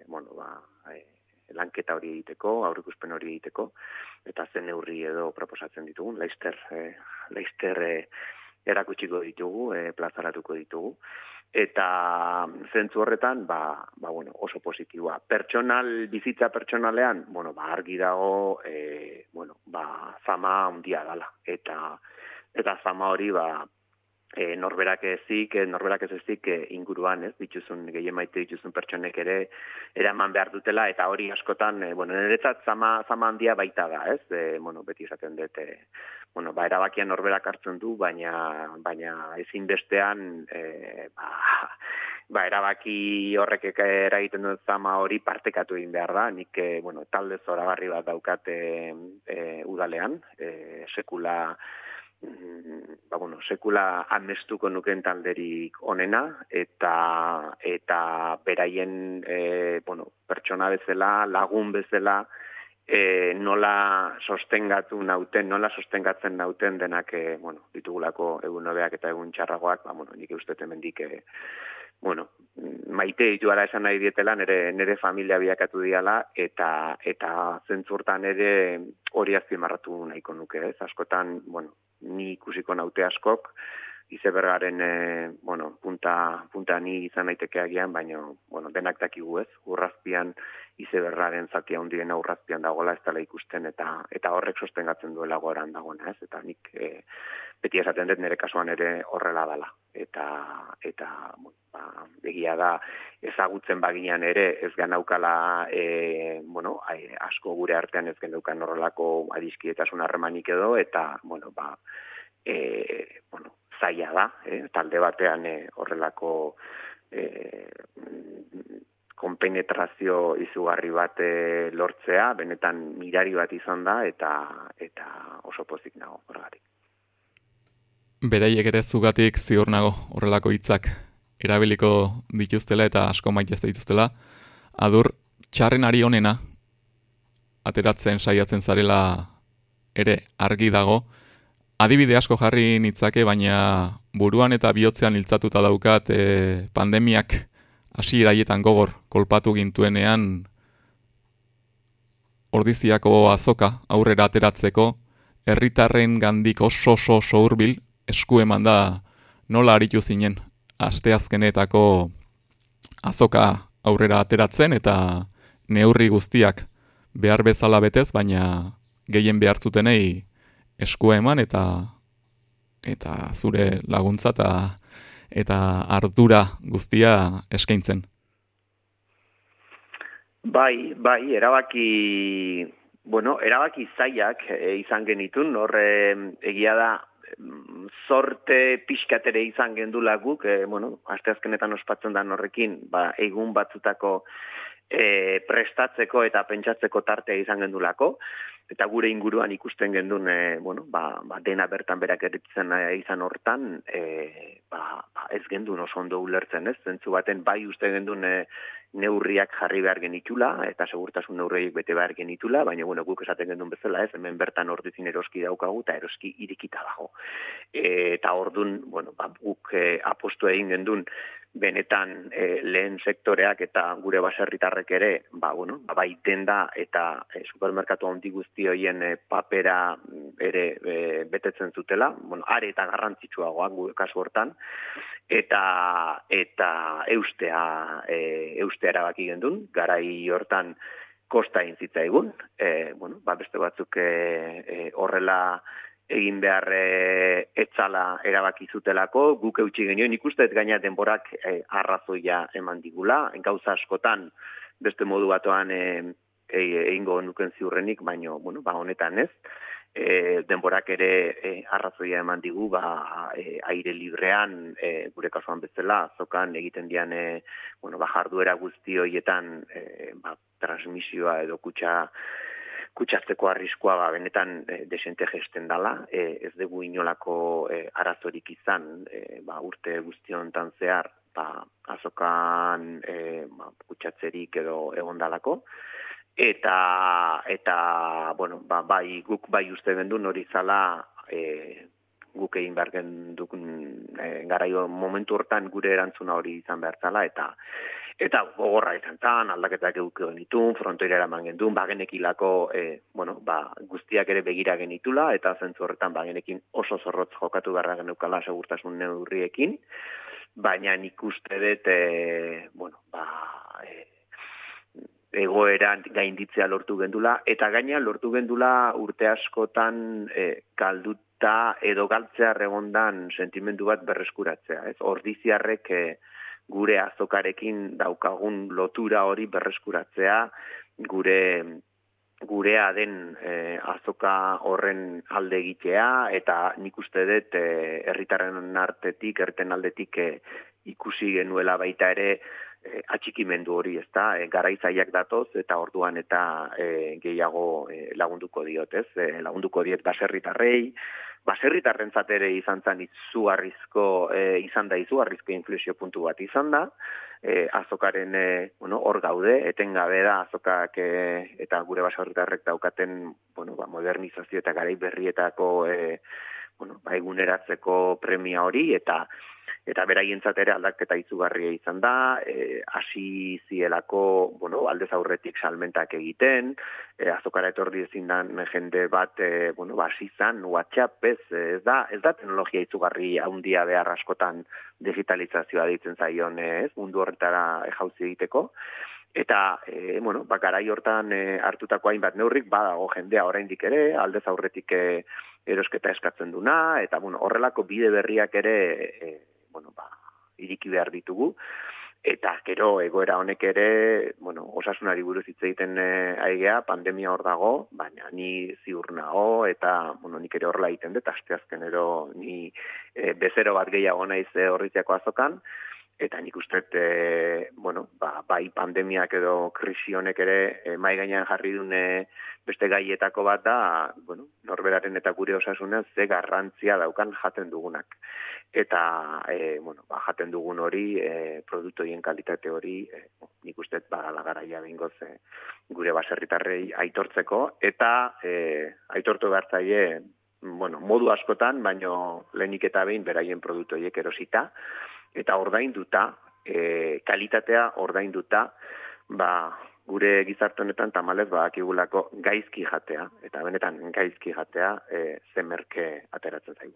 lanketa hori egiteko, aurreikuspen hori egiteko, eta zen neurri edo proposatzen ditugun, laizter erakutsiko ditugu, plazaratuko ditugu, eta zentzu horretan, oso positiboa. Bizitza pertsonalean, argi dago, zama handia dala, eta zama hori, norberak ez ezik inguruan, ez, gehien maite dituzun pertsonek ere eraman behar dutela, eta hori askotan, niretzat zama handia baita da, ez, beti esaten dut, erabakian norberak hartzen du, baina ezinbestean, erabaki horrek eragiten dut zama hori partekatu egin behar da, nik, talde zoragarri bat daukat udalean, sekula amestuko nuken talderik onena, eta beraien pertsona bezala, lagun bezala, nola sostengatzen nauten denak, ditugulako egun hobeak eta egun txarragoak, nik uste hemendik maite dituala esan nahi dietela, nire familia biakatu diala, eta zentzurtan ere hori azpimarratu nahiko nuke, ez? Askotan, ni ikusiko naute askok, izebergaren punta ni izan naiteke agian, baina denak dakigu, ez? Urrazpian, izebergaren zati handiena urrazpian dagoela, ez dela ikusten, eta horrek sostengatzen duela goran dagoena, ez? Eta nik beti esaten dut nire kasuan ere horrela dela. egia da ezagutzen baginan ere ez ganaukala asko gure artean ez geneukan horrelako adiskidetasun harremanik edo eta zaila da, talde batean horrelako konpenetrazio izugarri bat lortzea, benetan mirari bat izan da eta oso pozik nago horregatik. Beraiek ere zugatik ziur nago horrelako hitzak erabiliko dituztela eta asko maite dituztela. Adur, txarren ari onena ateratzen saiatzen zarela ere argi dago. Adibide asko jarri nitzake, baina buruan eta bihotzean iltzatuta daukat pandemiak hasieraietan gogor kolpatu gintuenean Ordiziako azoka aurrera ateratzeko herritarren gandik oso hurbil esku eman da nola aritu zinen asteazkenetako azoka aurrera ateratzen eta neurri guztiak behar bezala betez, baina gehien behartzutenei eskua eman eta zure laguntza eta ardura guztia eskaintzen. Bai, erabaki zailak izan genitun, egia da zorte pixkatere izan gendula guk, asteazkenetan ospatzen da horrekin, egun batzutako prestatzeko eta pentsatzeko tartea izan gendulako, eta gure inguruan ikusten gendun, dena bertan berak eritzen izan hortan, ez gendun oso ondo ulertzen, ez? Zentzu baten bai uste gendun neurriak jarri behar genitula, eta segurtasun neurriak bete behar genitula, baina guk esaten gendun bezala, ez? Hemen bertan Ordizin eroski daukagu, eta eroski irikita dago. Eta ordun, guk apostu egin gendun, benetan lehen sektoreak eta gure baserritarrek ere, bai denda eta supermerkatu handi guzti horien papera ere betetzen zutela, are eta garrantzitsuagoa gure kasu hortan, eta eustea erabaki gendun, garai hortan kosta egin zitzaigun, beste batzuk horrela egin behar etzala erabaki zutelako, guk eutxi genioen, ikusten gaina denborak arrazoia eman digula, gauza askotan beste modu batoan egingo nuken ziurrenik, baina honetan ez, denborak ere arrazoia eman digu, aire librean, gure kasuan bezala, azokan egiten dian jarduera guzti horietan transmisioa edo kutsatzeko arriskoa benetan desente gesten dala, ez dugu inolako arazorik izan, urte guztiontan zehar, azokan kutsatzerik edo egondalako, eta guk bai uste gendun hori zala guk egin behar gendun garaio momentu hortan gure erantzuna hori izan behar zala, eta gogorra izan zan, aldaketak eduki genitun, frontoira eraman gendun, bagenekilako guztiak ere begira genitula, eta zentzu horretan bagenekin oso zorrotz jokatu beharra geneukala segurtasun neurriekin, baina nik uste dut, egoeran gainditzea lortu gendula, eta gaina lortu gendula urte askotan galduta edo galtzear egondan sentimendu bat berreskuratzea. Ordiziarrek gure azokarekin daukagun lotura hori berreskuratzea, gurea den azoka horren alde egitea, eta nik uste dut herritarren artetik, erten aldetik ikusi genuela baita ere atxikimendu hori, ez da, garaizaiak datoz, eta orduan eta gehiago lagunduko diot, ez? Lagunduko diet baserritarrentzat ere izan da izugarrizko inflexio puntu bat izan da, azokaren hor gaude, etengabe da azokak eta gure baserritarrek daukaten modernizazio eta garai berrietako eguneratzeko premia hori, eta beraientzat ere aldaketa izugarria izan da, hasi zielako, aldez aurretik salmentak egiten, azokara etorri ezin dan jende bat, hasi zan, WhatsApp, ez da teknologia izugarri handia behar askotan digitalizazioa deitzen zaion, mundu horretara jauzi egiteko, eta, garai hortan hartutako hainbat neurrik, badago jendea oraindik ere, aldez aurretik erosketa eskatzen duna, eta horrelako bide berriak ere iriki behar ditugu. Eta gero egoera honek ere, osasunari buruz hitz egiten aigea, pandemia hor dago, baina ni ziur nago, eta nik ere horrela egiten dut, asteazkenero ni bezero bat gehiago naiz Orritziako azokan, eta nik uste, bai pandemiak edo krisi honek ere mai gainean jarri dune beste gaietako bat da, norberaren eta gure osasunean ze garrantzia daukan jaten dugunak. Eta, jaten dugun hori, produktoien kalitate hori, nik uste bagala garaia behingoz gure baserritarrei aitortzeko, eta aitortu behar zaie, modu askotan, baino lehenik eta behin beraien produktoiek erosita, eta ordainduta, kalitatea ordainduta, gure gizarte honetan tamalez badakigulako gaizki jatea, eta benetan gaizki jatea ze merke ateratzen zaigu.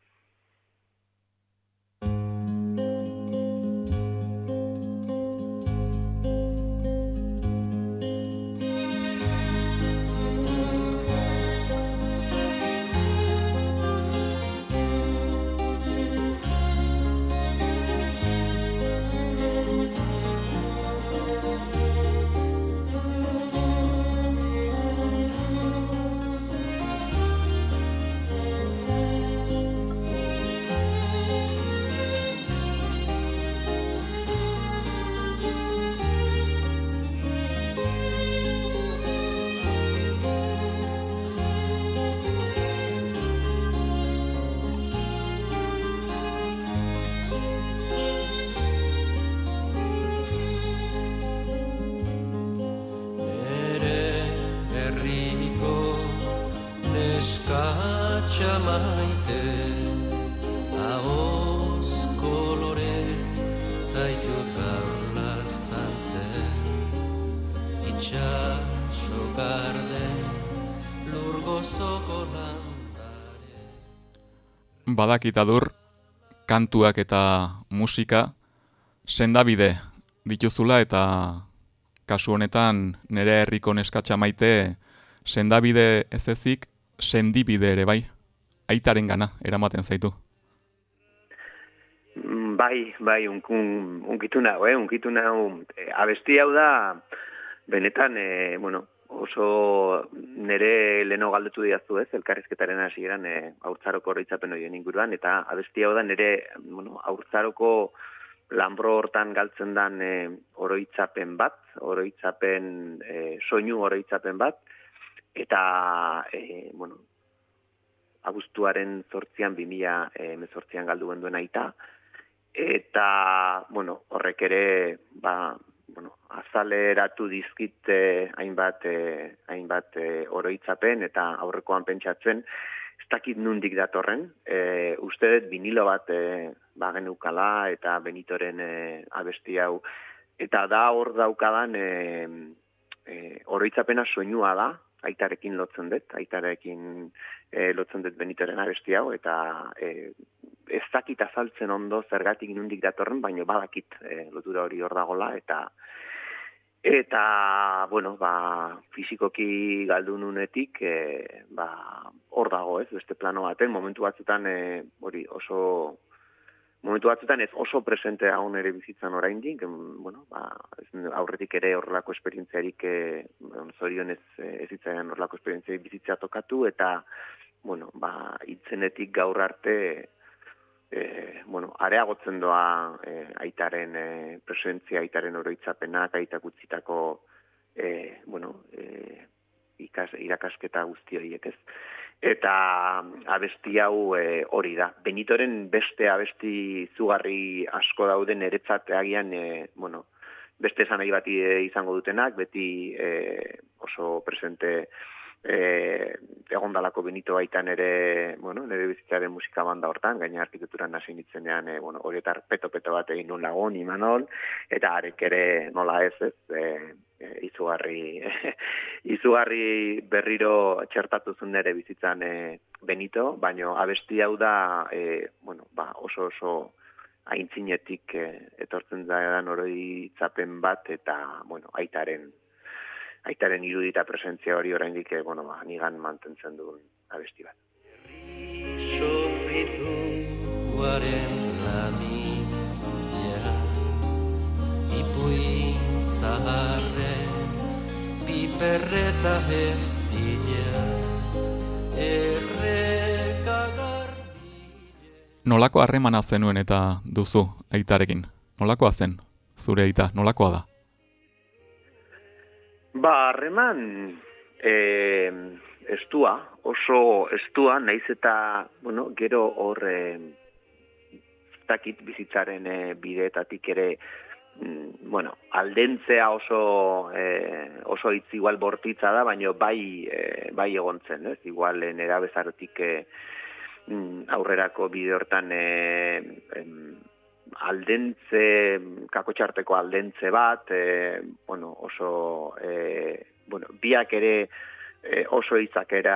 Maite, ahoz kolorez zaitut gaur laztantzen, itxaso garden lur gozoko landare. Badakit Adur, kantuak eta musika sendabide dituzula, eta kasu honetan nire herriko neskatxa Maite sendabide ez ezik sendibide ere bai. Aitaren gana, eramaten zaitu. Bai, unkitu nahu, abesti hau da, benetan, oso nire leno galdetu diaztu elkarrizketaren hasieran haurtzaroko oroitzapen horien inguruan, eta abesti hau da nire, haurtzaroko lanbro hortan galtzen dan oroitzapen bat, soinu oroitzapen bat, eta, abuztuaren 2018an galdu genduen aita, eta, horrek ere, azaleratu dizkit hainbat oroitzapen, eta aurrekoan pentsatzen, ez dakit nundik datorren, uste dut vinilo bat geneukala, eta Benitoren abesti hau, eta da hor daukadan oroitzapena soinua da, aitarekin lotzen dut Benitoren abesti hau, eta ez dakit azaltzen ondo zergatik nundik datorren, baino badakit lotura hori hor dagola, eta fizikoki galdu nunetik, hor dago beste plano baten, momentu batzutan ez oso presente haun ere bizitzan oraindik, aurretik ere horrelako esperientziarik, zorionez ez itzaian horrelako esperientziarik bizitzea tokatu, eta, hitzenetik gaur arte, areagotzen doa aitaren presentzia, aitaren oroitzapenak, aitak utzitako, irakasketa guzti horiek ez. Eta abesti hau hori da. Benitoren beste abesti zugarri asko daude niretzat agian, beste esan nahi bat izango dutenak, beti oso presente egondalako Benito baitan ere, nire bizitzaren musika banda hortan, gaina arkitekturan hasi nitzenean, horietar peto-peto bat egin nun lagun, Imanol, eta arek ere nola ez, izugarri berriro txertatu zuen nire bizitzan Benito, baina abesti hau da, oso aintzinetik etortzen da oroitzapen bat, eta, aitaren irudita presentzia hori oraindik nigan mantentzen duen abesti bat. Sofrituaren lami zaharren piperreta eztia Nolako harremana zenuen eta duzu aitarekin? Nolakoa zen zure aita? Nolakoa da? Harreman estua, oso estua, naiz eta, gero hor dakit bizitzaren bideetatik ere, aldentzea oso hitz igual bortitza da, baina bai egon zen, ez? Igual nera bezarotik aurrerako bide hortan aldentze, kakotxarteko aldentze bat, biak ere oso izakera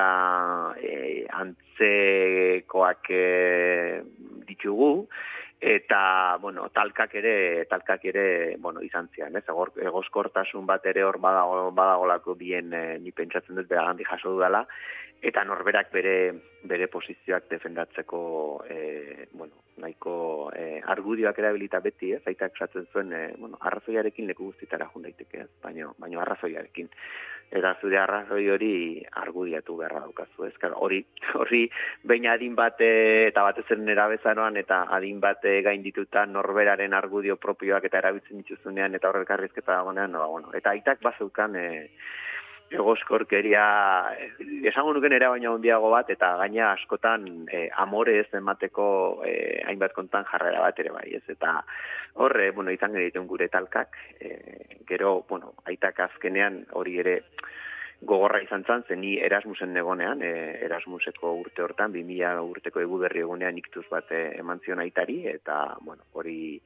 antzekoak ditugu, eta, talkak ere, izan zian, ez? Egoskortasun bat ere hor badagolako bien, ni pentsatzen dut bera handi jaso dudala, eta norberak bere posizioak defendatzeko, nahiko argudioak erabilita beti, ez? Aitak esatzen zuen, arrazoiarekin leku guztitara jun daiteke, ez? Baina arrazoiarekin. Eta zure arrazoi hori argudiatu beharra daukazu, ez? Hori behin adin bat, eta batez ere nerabezaroan, eta adin bat gaindituta norberaren argudio propioak eta erabiltzen dituzunean, eta horrekarrizketa dagoenean, eta aitak bazeukan egoskorkeria, esango nuken era baina handiago bat, eta gaina askotan amore ez emateko hainbat kontan jarrera bat ere bai, ez? Eta horre, izan genituen gure talkak, gero, aitak azkenean hori ere gogorra izan zen ni Erasmusen negonean, Erasmuseko urte hortan, 2000 urteko eguberri egunean iktuz bat eman zion aitari, eta, hori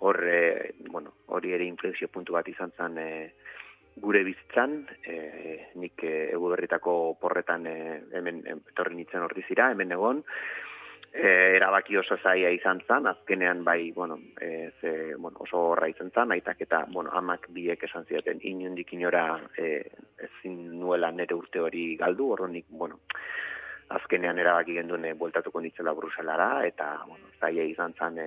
ere inflexio puntu bat izan zen gure bizitzan, nik eguberritako porretan hemen etorri nintzen ordizira, hemen egon, erabaki oso zaila izan zen, azkenean bai, oso horra izan zen, aitak eta, amak biek esan zidaten, inundik inora ezin nuela nere urte hori galdu, horrenik, azkenean erabaki genduen bueltatuko nitzela Bruselara, eta, zaila izan zen,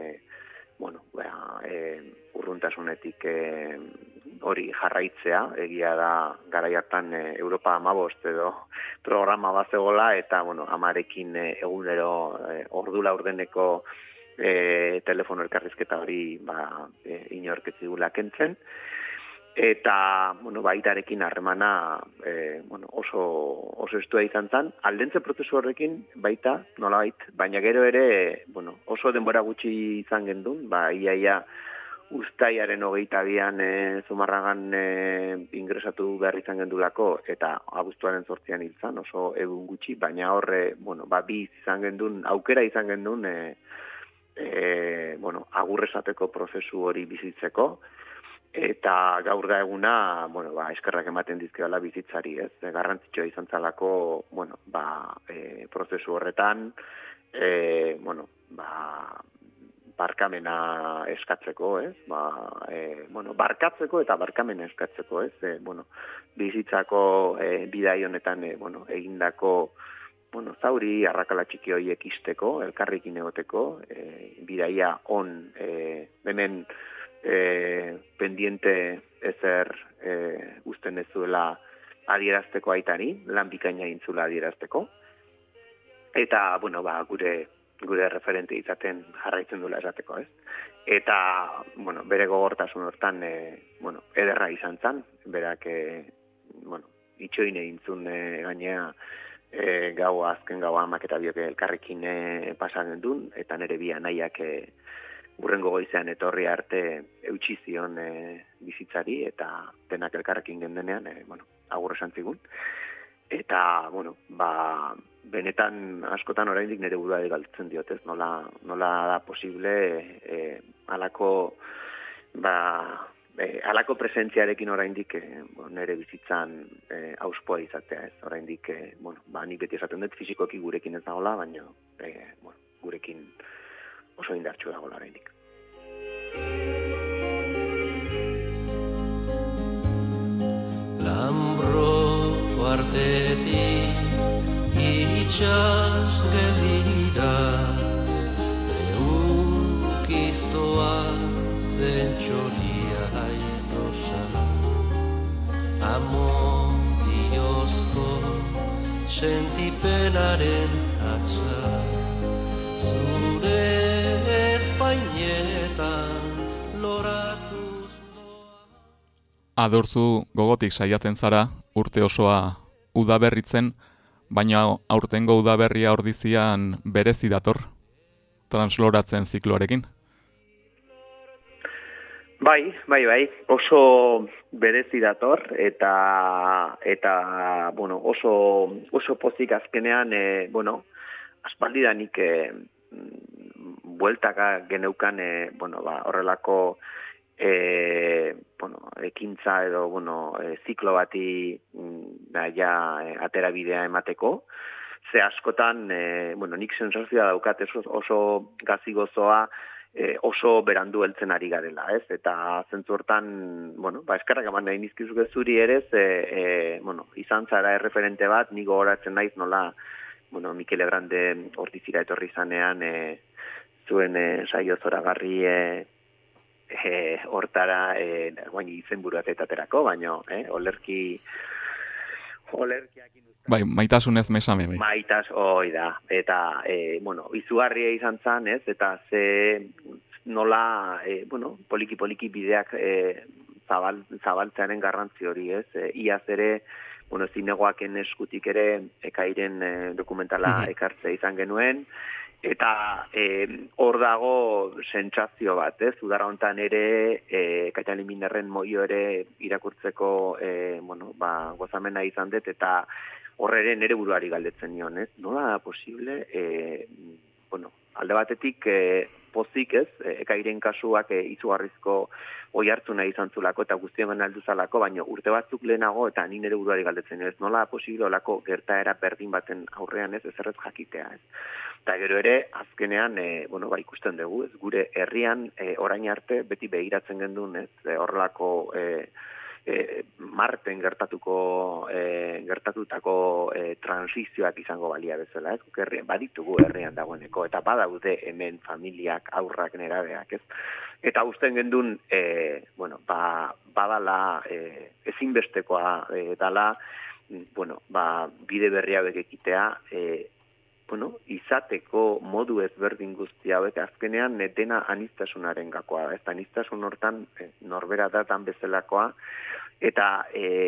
urruntasunetik hori jarraitzea, egia da garai hartan Europa 15 edo programa bat zegoela, eta amarekin egunero ordu laurdeneko telefono elkarrizketa hori inork ez zigula kentzen, eta aitarekin harremana oso estua izan zen, aldentze prozesu horrekin baita, nolabait, baina gero ere oso denbora gutxi izan gendun, iaia Uztailaren 22an Zumarragan ingresatu behar izan gendulako, eta abuztuaren 8an hil zan, oso egun gutxi, baina horre, bi izan gendun, aukera izan gendun, agur esateko prozesu hori bizitzeko, eta gaur da eguna, eskerrak ematen dizkiola bizitzari, ez? Garrantzitsua izan zalako, prozesu horretan, barkamena eskatzeko, ez? Barkatzeko eta barkamena eskatzeko, ez? Bizitzako bidai honetan, egindako, zauri, arrakala txiki horiek isteko, elkarrekin egoteko, bidaia on, hemen pendiente ezer uzten ez zuela adierazteko aitari, lan bikaina intzula adierazteko, eta, gure referente izaten jarraitzen duela esateko, ez? Eta, bere gogortasun hortan, ederra izan zen, berak, itxoin egintzun gainea, azken gaua amak eta biok elkarrekin pasan duen, eta nire bi anaiak urrengo goizean etorri arte eutsi zion bizitzari, eta denak elkarrekin gendenean, agur esan zigun. Eta, benetan askotan oraindik nire burua galtzen diotez, nola da posible halako presentziarekin oraindik nire bizitzan auspoa izatea, ez? Oraindik, nik beti esaten dut fisikoki gurekin ez dagoela, baina gurekin oso indartsu dagoela oraindik. Lambro artetik itxas geldira eunkizoa zentxoria goza, amodiozko sentipenaren atza, zure espainetan loratuz doa. Adurzu gogotik saiatzen zara, urte osoa udaberritzen, baina aurtengo udaberria ordizian berezi dator, transloratzen zikloarekin. Bai, oso berezi dator eta bueno, oso pozik azkenean, bueno, aspaldidanik bueltaka geneukan, bueno, ba, horrelako bueno, ekintza edo, bueno, ziklo bati ja aterabidea emateko. Ze askotan, bueno, nik sensazioa daukat oso gazi gozoa, oso berandu heltzen ari garela, ez? Eta zentzu hortan, bueno, ba, eskerrak eman nahi nizkizuke zuri ere, bueno, izan zara erreferente bat, nik gogoratzen naiz nola, bueno, Mikel Grande Ordizira etorri zanean, zuen saio zoragarri hortara, guain izenburuak etaterako, baina, olerkiak Bai, maitasunez mesame, bai. Maitas, hoi da. Eta, bueno, izugarria izan zan, ez? Eta ze nola, bueno, poliki bideak zabaltzearen garrantzi hori, ez? Iaz ere, bueno, zinegoaken eskutik ere, ekairen dokumentala ekartze izan genuen, eta hor dago sentsazio bat, ez? Udara hontan ere, Kaitali Minderren moio ere irakurtzeko, bueno, ba, gozamena izan dut, eta horre ere nere buruari galdetzen nion, ez? Nola da posible, bueno, alde batetik pozik, ez? Ekairen kasuak izugarrizko oi hartzuna izan zulako eta guztion aldu zalako, baina urte batzuk lehenago eta ni nere buruari galdetzen nion, ez? Nola da posible olako gertaera berdin baten aurrean, ez? Ezerrez jakitea, ez? Eta gero ere, azkenean, bueno, ba, ikusten dugu, ez? Gure herrian, orain arte, beti begiratzen gendun, ez? Horrelako Marten gertatutako transizioak izango balia bezala, ez? Baditugu herrian dagoeneko, eta badaude hemen familiak, aurrak, nerabeak, ez? Eta usten gendun, bueno, badala ezinbestekoa dala, bueno, bide berri hauek ekitea, bueno, izateko modu ezberdin guzti hauek azkenean dena anistasunaren gakoa, ez? Anistasun hortan norbera datan bezalakoa, eta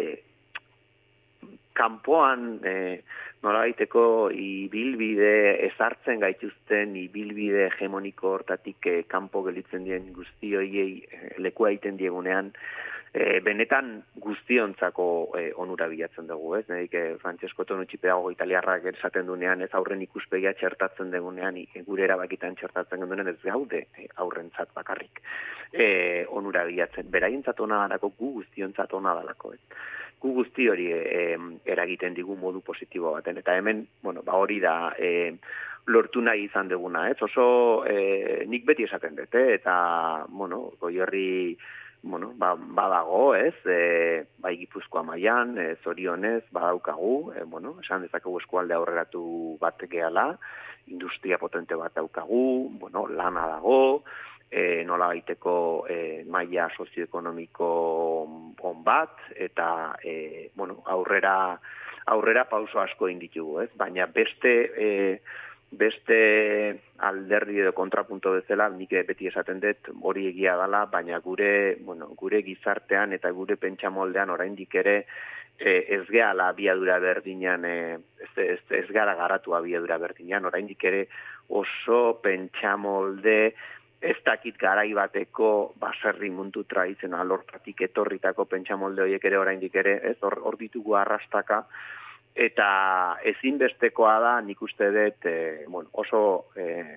kanpoan nolabaiteko ibilbide ezartzen gaituzten ibilbide hegemoniko hortatik kanpo gelitzen dien guzti horiei lekua egiten diegunean, benetan guztiontzako onura bilatzen dugu, ez? Nedik Francesco Tonucci pedagogo italiarrak esaten dunean, ez aurren ikuspegia txertatzen dugunean, gure erabakitan txertatzen dugunean, ez gaude aurrentzat bakarrik onura bilatzen. Beraientzat ona dalako, gu guztiontzat ona dalako, ez? Gu guzti hori eragiten digu modu positibo baten, eta hemen, bueno, ba hori da lortu nahi izan duguna, ez? Oso nik beti esaten dut, eta, bueno, Goierri, bueno, badago, ez? Bai Gipuzkoa mailan, zorionez, badaukagu, bueno, esan dezakegu eskualde aurreratu bat gehala, industria potente bat daukagu, bueno, lana dago, nola baiteko maila sozioekonomiko on bat, eta, bueno, aurrera pauso asko inditugu, ez? Baina beste alderdi edo kontrapunto bezala, nik beti esaten dut hori egia dela, baina gure gizartean eta gure pentsamoldean oraindik ere ez gehala abiadura berdinan, ez gara garatu abiadura berdinan, oraindik ere oso pentsamolde ez dakit garai bateko baserri mundu tradizional hortatik etorritako pentsamolde horiek ere oraindik ere, ez hor ditugu arrastaka, eta ezinbestekoa da, nik uste dut, bueno, oso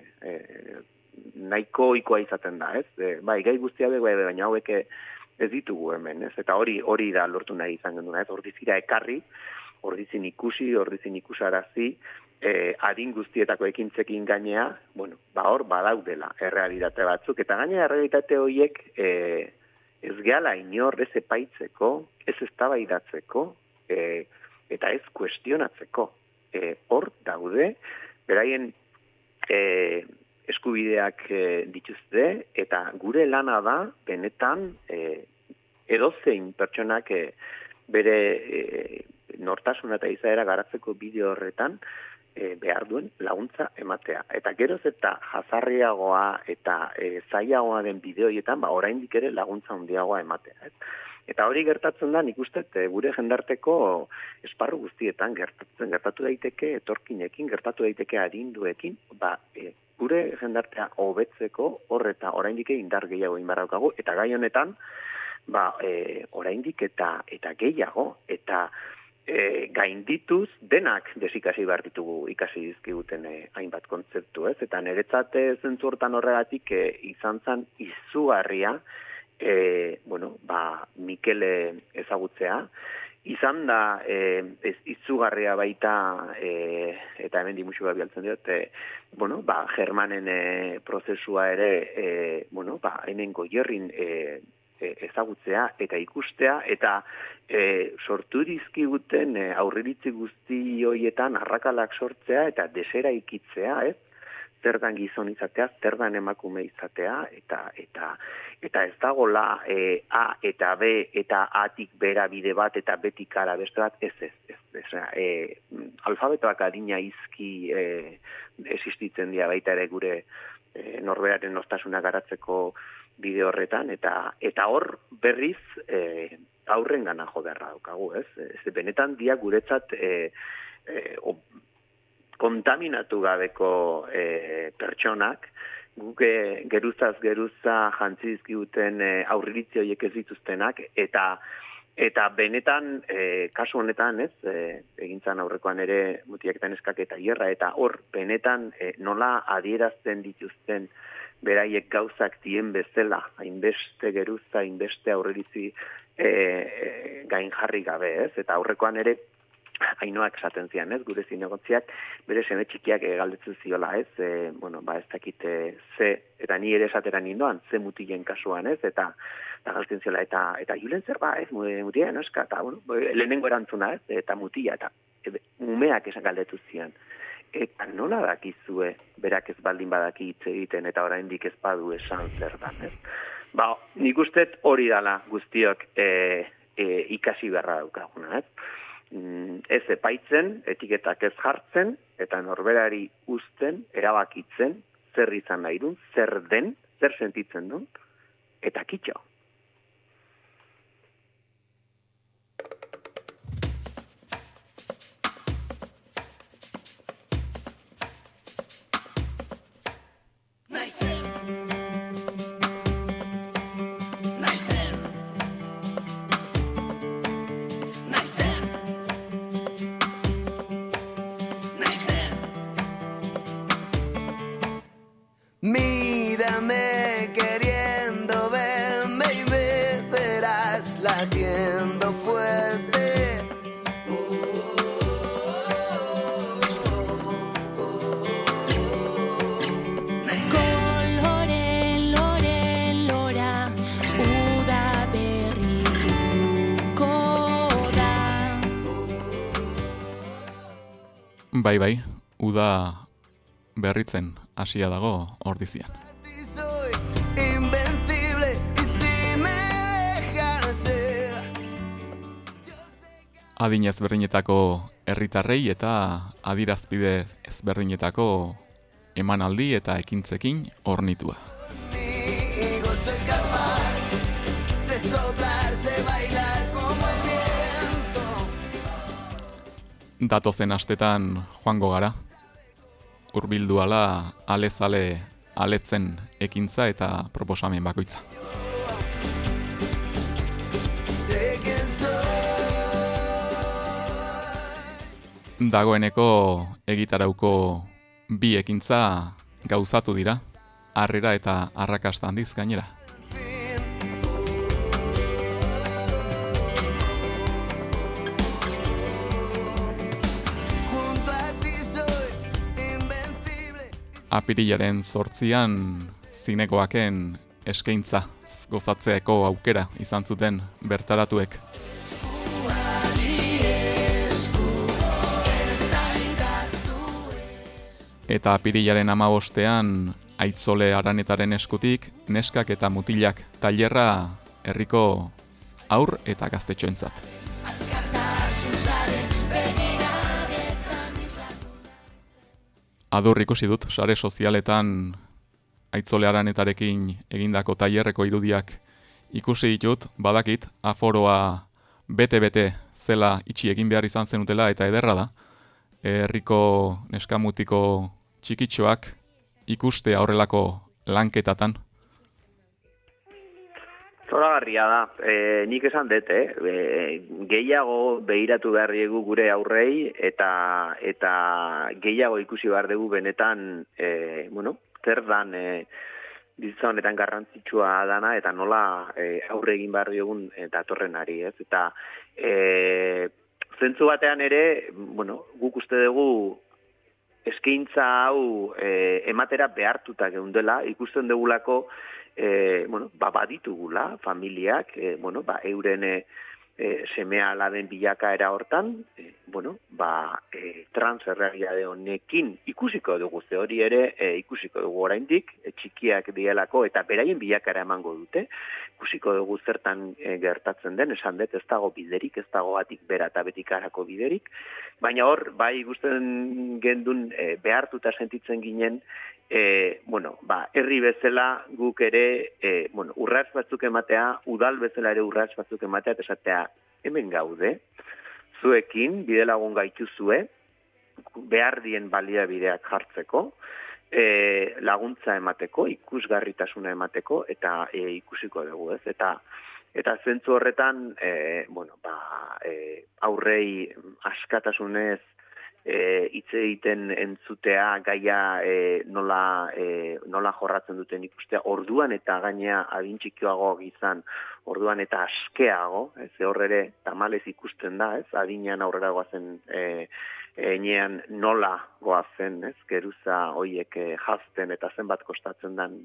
nahiko ikoa izaten da, ez? Bai, gai guztia baina hauek ez ditugu hemen, ez? Eta hori da lortu nahi izan genduna, ez? Ordizira ekarri, ordizin ikusi, ordizin ikusarazi, adin guztietako ekintzekin gainea, bueno, hor badaudela errealitate batzuk, eta gainea errealitate horiek ez gehala inor ez epaitzeko, ez eztabaidatzeko, eta ez kuestionatzeko. Hor daude, beraien eskubideak dituzte, eta gure lana da, benetan, edozein pertsonak bere nortasuna eta izaera garatzeko bideo horretan behar duen laguntza ematea. Eta geroz eta jazarriagoa eta zailagoa den bideoietan, oraindik ere laguntza handiagoa ematea. Eta hori gertatzen da, nik uste, gure jendarteko esparru guztietan gertatu daiteke etorkinekin, gertatu daiteke arinduekin, gure jendartea hobetzeko horreta oraindik indar gehiago inbarraukagu, eta gai honetan, oraindik eta gehiago, eta gaindituz denak desikasi behar ditugu ikasi dizkiguten hainbat kontzeptu, ez? Eta niretzat zentzu hortan horregatik izan zen izugarria, Mikele ezagutzea, izan da izugarria baita, eta hemen dimuxu bat bialtzen diot, Germanen prozesua ere, hemen Goierrin ezagutzea eta ikustea, eta sortu dizkiguten aurriritzi guzti horietan arrakalak sortzea eta desera ikitzea, ez? Zer dan gizon izatea, zer dan emakume izatea, eta ez dagola A eta B eta Atik bera bide bat eta Betik ara beste bat, ez. Alfabetoak adina izki existitzen dira baita ere gure norberaren nostasuna garatzeko bide horretan, eta hor berriz aurren gana jo beharra daukagu, ez? Benetan dia guretzat kontaminatu gabeko pertsonak, guk geruzaz geruza jantzi dizkiguten aurriritzi horiek ez dituztenak, eta benetan, kasu honetan, ez, egintzan aurrekoan ere mutiak eta neskak eta hierra, eta hor benetan nola adierazten dituzten beraiek gauzak dien bezala, hainbeste geruza, hainbeste aurriritzi gain jarri gabe, ez, eta aurrekoan ere Ainoak esaten zian, ez, gure zinegotziak, bere seme txikiak galdetzen ziola, ez, ez dakit ze, eta ni ere esatera nindoan, ze mutilen kasuan, ez, eta galdetzen ziola, eta julen zer ez, mutila, noska, eta, lehenengo erantzuna, ez, eta mutila, eta umeak esan galdetu zian. Eta nola dakizue, berak ez baldin badaki hitz egiten, eta oraindik ez badu esan zer dan, ez. Nik ustet hori dala guztiok ikasi beharra daukaguna, ez. Ez epaitzen, etiketak ez jartzen, eta norberari uzten, erabakitzen, zer izan nahi duen, zer den, zer sentitzen duen, eta kitxo. Mírame queriendo verme y me verás latiendo fuerte. Kolore, lore, lora, uda berrituko da. Bai, uda berritzen hasia dago ordizian. Adin ezberdinetako herritarrei eta adirazpide ezberdinetako emanaldi eta ekintzekin hornitua. Datozen astetan joango gara, hurbildu ala alezale aletzen ekintza eta proposamen bakoitza. Dagoeneko egitarauko bi ekintza gauzatu dira, harrera eta arrakasta handiz gainera. Apirilaren 8an zinegoaken eskaintza gozatzeko aukera izan zuten bertaratuek. Eta apirilaren 15ean Aitzole Aranetaren eskutik neskak eta mutilak tailerra herriko haur eta gaztetxoentzat. Adur ikusi dut sare sozialetan Aitzole Aranetarekin egindako tailerreko irudiak ikusi ditut, badakit aforoa bete-bete zela itxi egin behar izan zenutela eta ederra da. Herriko neskamutiko txikitxoak ikustea horrelako lanketatan. Zoragarria da, nik esan dut, gehiago behiratu behar diegu gure aurrei eta gehiago ikusi behar dugu benetan, zer dan bizitza honetan garrantzitsua dana eta nola aurre egin behar diogun datorrenari, ez? Eta zentzu batean ere, guk uste dugu eskaintza hau ematera behartuta geundela, ikusten dugulako baditugula familiak, euren semea alaben bilakaera hortan, transerrealitate honekin ikusiko dugu, ze hori ere ikusiko dugu oraindik, txikiak dielako eta beraien bilakaera emango dute, ikusiko dugu zertan gertatzen den, esan dut ez dago biderik, ez dago atik bera eta betikarako biderik, baina hor, bai ikusten gendun behartuta sentitzen ginen, herri bezala guk ere, urrats batzuk ematea, udal bezala ere urrats batzuk ematea, eta esatea, hemen gaude, zuekin, bidelagun gaituzue, behar dien baliabideak jartzeko, laguntza emateko, ikusgarritasuna emateko, eta ikusiko dugu, ez? Eta zentzu horretan, aurrei askatasunez, hitz egiten entzutea gaia nola jorratzen duten ikustea, orduan eta gainea adin txikioago izan, orduan eta askeago, ze horre tamalez ikusten da, ez, adinean aurrera goazen enean nola goazen, ez, geruza hoiek jazten eta zenbat kostatzen den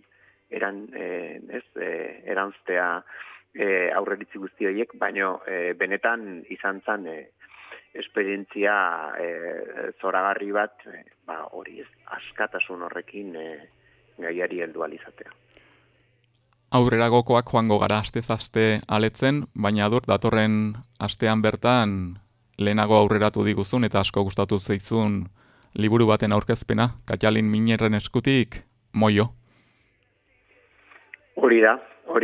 eranztea aurreritzi guzti horiek, baino benetan izan zen esperientzia zoragarri bat, hori ez, askatasun horrekin gaiari heldu alizatea. Aurreragokoak joango gara aste-aste aletzen, baina datorren astean bertan lehenago aurreratu diguzun eta asko gustatu zaizun liburu baten aurkezpena, Katalin Miñerren eskutik, Moio. Hori da.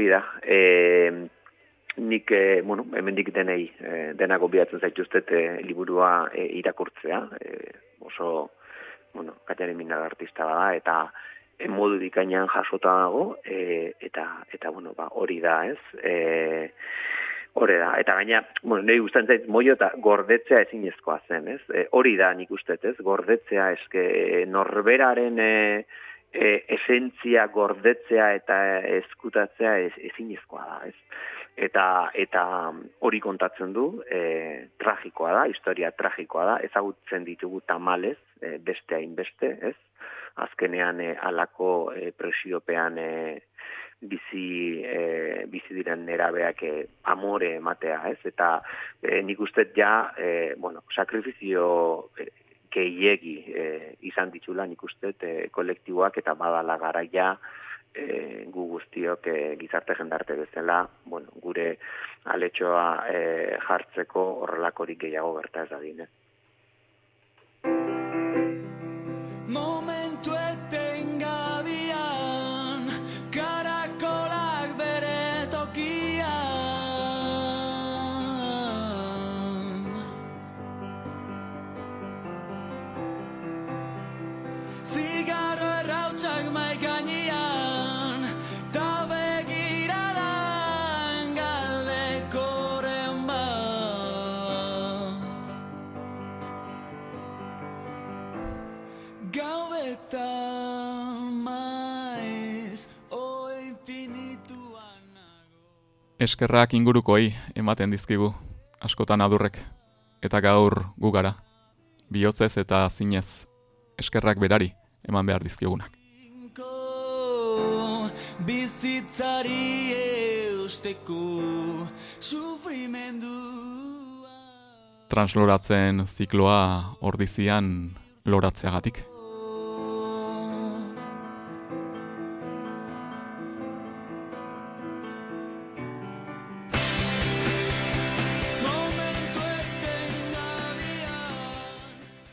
Nik, hemendik denako bihatzen zaituztet liburua irakurtzea, oso, Katalin Miñerren artista bada, eta modu dikainan jasota dago, eta hori da, ez? Hori da, eta gaina, nire guztan zait, Moio eta gordetzea ezinezkoa zen, ez? Hori da nik ustet, ez? Gordetzea, norberaren esentzia gordetzea eta eskutatzea ezinezkoa da, ez? Eta hori kontatzen du, tragikoa da, historia tragikoa da, ezagutzen ditugu tamalez, beste hainbeste, ez? Azkenean alako presiopean bizi diren nerabeak amore ematea, ez? Eta nik ustet ja, sakrifizio gehiegi izan ditula nik ustet kolektiboak eta badala garaia gu guztiok gizarte jendarte bezala, gure aletxoa jartzeko horrelakorik gehiago gerta ez dadin, Momentu etengabian, karakolak bere tokian. Zigarro errautsak maikainean, ta begiradan galdekoren bat. Gauetan maiz, o infinituan nago. Eskerrak ingurukoi ematen dizkigu, askotan adurrek, eta gaur gu gara, bihotzez eta zinez, eskerrak berari eman behar dizkigunak. Bizitzari eusteko sufrimendua. Transloratzen zikloa ordizian loratzeagatik.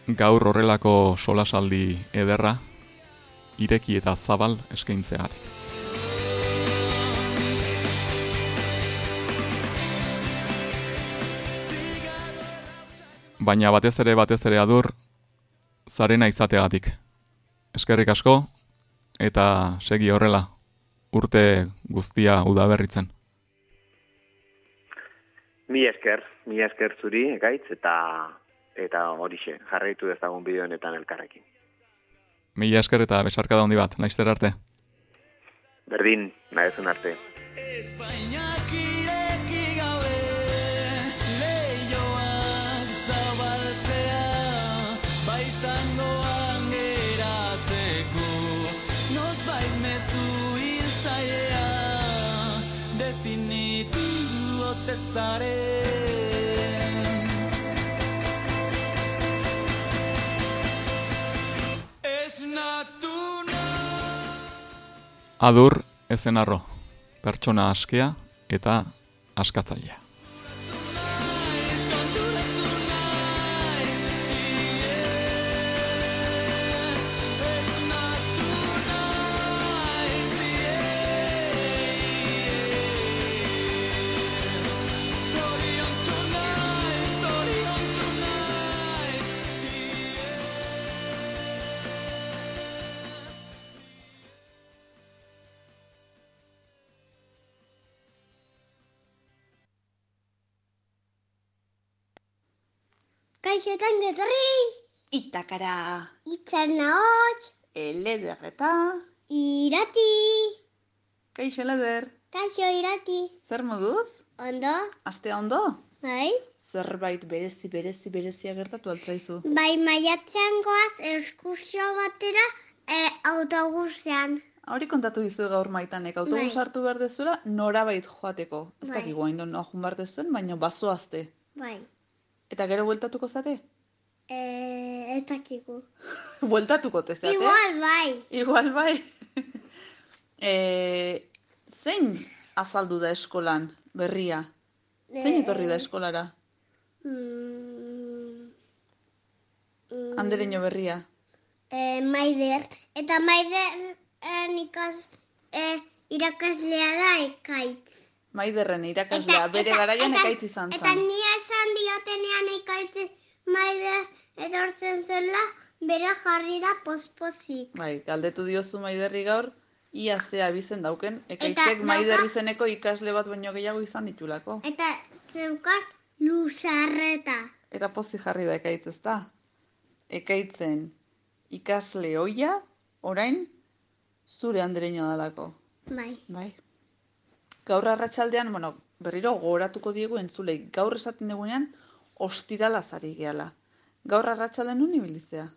gaur horrelako solasaldi ederra, ireki eta zabal eskaintzeagatik. Baina batez ere Adur, zarena izateagatik. Eskerrik asko, eta segi horrela, urte guztia udaberritzen. Mila esker zuri, Ekaitz, eta horixe, jarraitu dezagun bideo honetan elkarrekin. Mila esker eta besarkada handi bat, laizter arte. Berdin, nahezun arte. Espainiak ireki gabe leioak zabaltzea baitangoan geratzeko nozbait mezu hiltzailea definitu ote zaren esnatu Adur ezen arro, pertsona askea eta askatzailea. Kaixotan getorri, Itakara, Itzarna hots, Elederreta, Irati. Kaixo Eleder, Kaixo Irati. zer moduz? Ondo? Astea ondo? Bai? Zerbait berezia gertatu altzaizu. Bai, maiatzean goaz eskursio batera autobusean. Hori kontatu dizu gaur Maitanek, autobus Bai. hartu behar dezuela norabait joateko. Ez Bai. dakigu hain noa joan behar dezuen, baina bazoazte. Bai. Eta gero bueltatuko zate? Ez dakigu. Bueltatuko te zate? Igual bai. Igual bai. Zein azaldu da eskolan berria? Zein etorri da eskolara? Andereño berria. Maider. Eta Maider irakaslea da Ekaitz. Maiderren irakaslea, bere garaian Ekaitz izan Eta zen. ni esan diotenean Ekaitz Maider edortzen zela, bera jarri da pospozik. Bai, galdetu diozu Maiderri gaur, ia ze abizen dauken, Ekaitzek Eta Maider dauka- izeneko ikasle bat baino gehiago izan ditulako. Eta zeukan luzarreta. Eta pozik jarri da Ekaitz, ezta? Ekaitzen ikasle ohia, orain, zure Andereñoa dalako. Bai. Bai. Gaur arratsaldean, berriro gogoratuko diegu entzulei. Gaur esaten dugunean, ostirala zari gehala. Gaur arratsaldean nun ibilizea?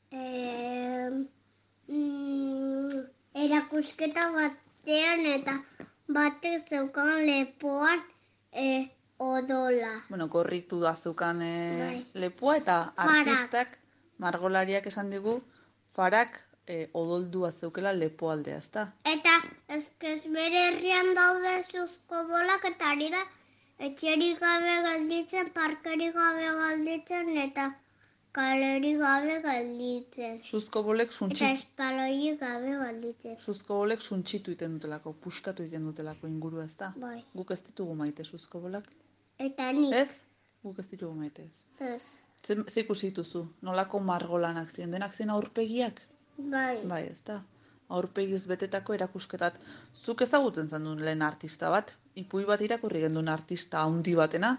Erakusketa batean eta batek zeukan lepoan odola. Gorritu da zeukan Bai. lepoa eta Farak. artistak, margolariak esan digu, farak odoldua zeukela lepoaldea, ezta? Eta eskez bere herrian daude zuzko bolak eta ari da etxerik gabe galditzen, parkerik gabe galditzen eta kalerik gabe galditzen. Suzko bolek Eta espaloirik gabe galditzen. Suzko bolek suntxitu iten dutelako, puskatu iten dutelako ingurua, ezta? Bai. Guk ez ditugu maite suzko bolak. Eta nik. Ez? Guk ez ditugu maite ez. Ez. Ze ikusi dituzu? Nolako margolanak ziren? Denak ziren aurpegiak? Bai. Bai, ezta? Aurpegiz betetako erakusketat. Zuk ezagutzen zenuen lehen artista bat? Ipui bat irakurri genduen artista handi batena?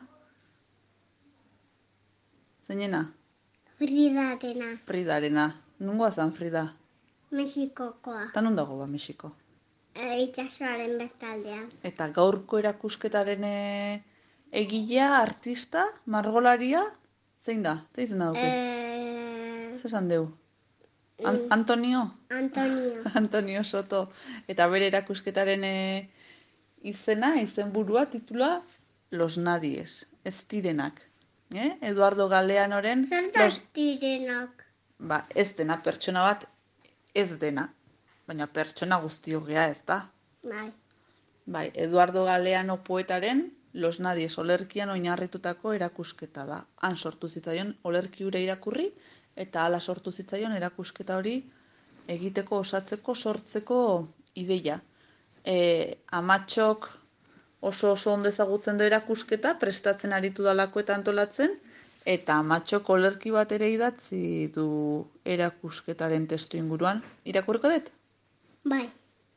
Zeinena? Fridarena. Fridarena. Nungoa zan Frida? Mexikokoa. Eta nun dago ba Mexiko? Itxasoaren bestaldean. Eta gaurko erakusketaren egilea, artista, margolaria, zein da? Zein zen dauke? Zesan deu? Antonio? Antonio. Antonio Soto. Eta bere erakusketaren izena, izenburua, titula, Los Nadies, ez direnak. Eduardo Galeanoren... Zer da ez direnak? Ba, ez dena, pertsona bat ez dena. Baina pertsona guztiok gea, ez da? Bai. Bai, Eduardo Galeano poetaren Los Nadies olerkian oinarritutako erakusketa da. Han sortu zitzaion olerki hura irakurri eta hala sortu zitzaion erakusketa hori egiteko, osatzeko, sortzeko ideia. Amatxok oso ondo ezagutzen du erakusketa, prestatzen aritu dalako eta antolatzen, eta Amatxok olerki bat ere idatzi du erakusketaren testu inguruan. Irakurriko dut? Bai.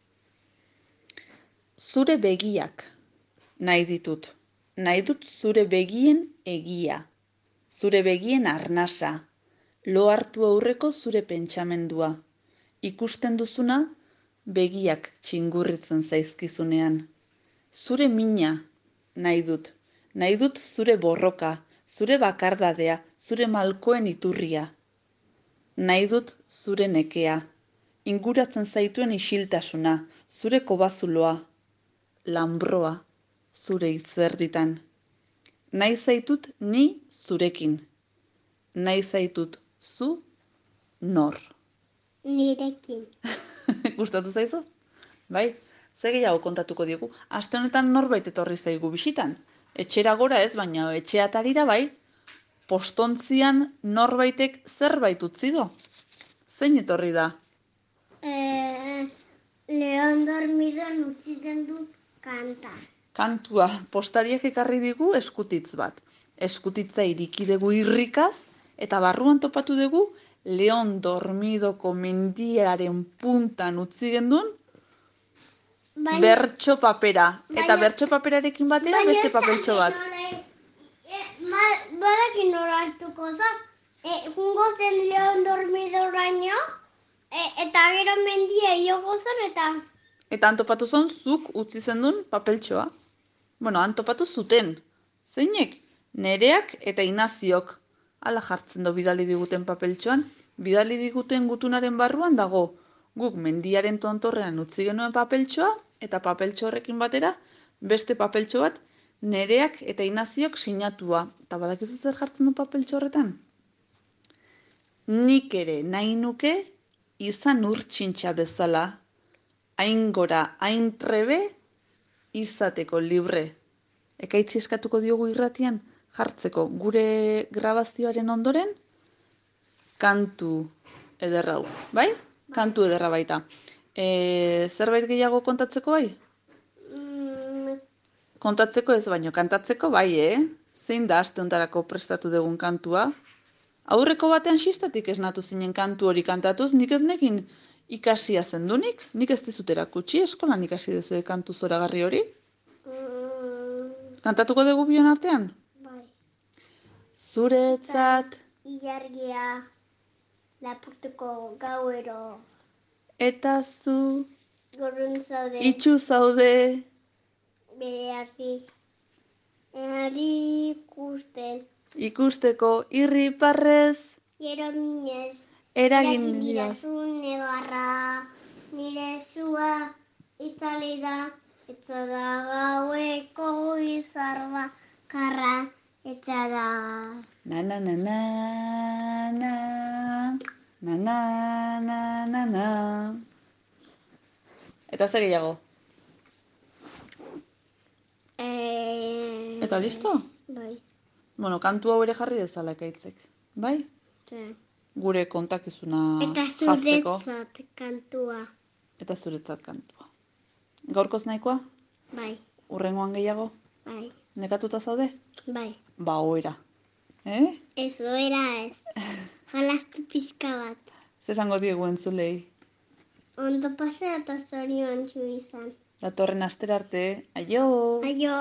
Zure begiak nahi ditut. Nahi dut zure begien egia. Zure begien arnasa. Lo hartu aurreko zure pentsamendua. Ikusten duzuna, begiak txingurritzen zaizkizunean. Zure mina nahi dut. Nahi dut zure borroka, zure bakardadea, zure malkoen iturria. Nahi dut zure nekea. Inguratzen zaituen isiltasuna, zure kobazuloa. Lambroa, zure itzerditan. Nahi zaitut ni zurekin. Nahi zaitut zu nor. Nirekin. Gustatu zaizu? Bai, ze gehiago kontatuko diegu. Aste honetan norbait etorri zaigu bisitan. Etxera gora ez, baina etxeatarira bai, postontzian norbaitek zerbait utzi do. Zein etorri da? Leon dormidon utzi den du kanta. Kantua, postariak ekarri digu eskutitz bat. Eskutitza iriki dugu irrikaz, eta barruan topatu dugu Leon dormidoko mendiaren puntan utzi gendun bertso papera. Eta bertso paperarekin batera beste papeltxo bat. Badakin nora hartuko za. Jungo zen Leon dormidoraino, eta gero mendia ioko zen eta... Eta antopatu zon, zuk utzi zendun papeltxoa. Bueno, antopatu zuten. Zeinek? Nereak eta Inaziok. Hala jartzen do bidali diguten papeltxoan. Bidali diguten gutunaren barruan dago. Guk mendiaren tontorrean utzi genuen papeltxoa, eta papeltxo horrekin batera, beste papeltxo bat, Nereak eta Inaziok sinatua. Eta badakizu zer jartzen du papeltxo horretan? Nik ere nahi nuke izan urtsintxa bezala. Hain gora, hain trebe, izateko libre. Ekaitzi eskatuko diogu irratian, jartzeko gure grabazioaren ondoren, kantu ederra hau, bai? Kantu ederra baita. Zerbait gehiago kontatzeko bai? Kontatzeko ez baino, kantatzeko bai, Zein da aste hontarako prestatu dugun kantua? Aurreko batean xistatik esnatu zinen kantu hori kantatuz, nik ez nekin ikasia zendunik? Nik ez dizut erakutsi, eskolan ikasi dezue kantu zoragarri hori? Kantatuko dugu bion artean? Bai. Zuretzat Ilargia lapurtuko gauero. Eta zu Gorun zaude. itxu zaude. Bere arti. Ari ikusten. Ikusteko irriparrez. Gero minez. Eragin dira. Negarra, nire zua itzali da, etza da gaueko izar bakarra, etza da. Na na na na na na na na na na. Eta zer gehiago? Eta listo? Bai. Bueno, kantu hau ere jarri dezala ekaitzek, bai? Gure kontakizuna jazteko. Eta zuretzat kantua. Eta zuretzat kantua. Gaurkoz nahikoa? Bai. Urrengoan gehiago? Bai. Nekatuta zaude? Bai. Ba, oera. Ez oera ez. Jalastu pizka bat. Zesango diegu entzulei? Ondo pasea eta zorion txu izan. Datorren astera arte. Aio! Aio!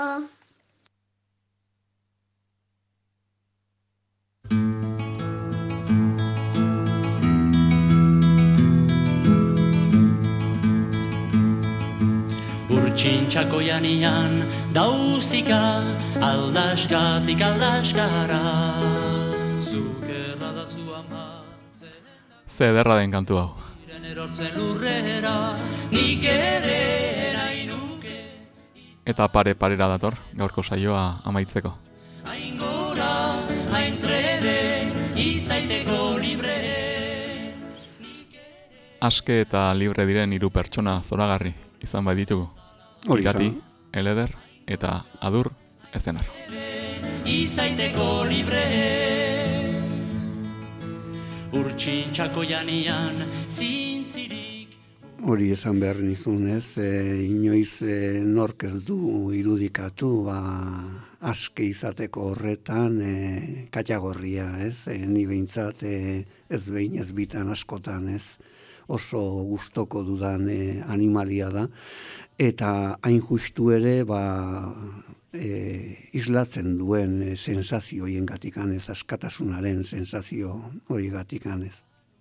Urtsintxako janian dauzika aldasgatik aldaskara. Zukerra da zu ama. Ze ederra den kantu hau. Erortzen lurrera, nik ere nainuke. Eta parera dator, gaurko saioa amaitzeko. Hain gora, hain trebe, izaiteko libre. Aske eta libre diren 3 pertsona zoragarri izan bai ditugu. Irati, Eleder eta Adur Ezenar. Izaiteko libre. urtsintxako janian, zintzirik. Hori esan behar nizunez, inoiz nork ez du irudikatu, aske izateko horretan katagorria, ez? Ni behintzat ez behin ez bitan askotan, ez? Oso gustoko dudan animalia da, eta hain justu ere, islatzen duen sensazio horien gatikan ez, askatasunaren sensazio hori gatikan ez.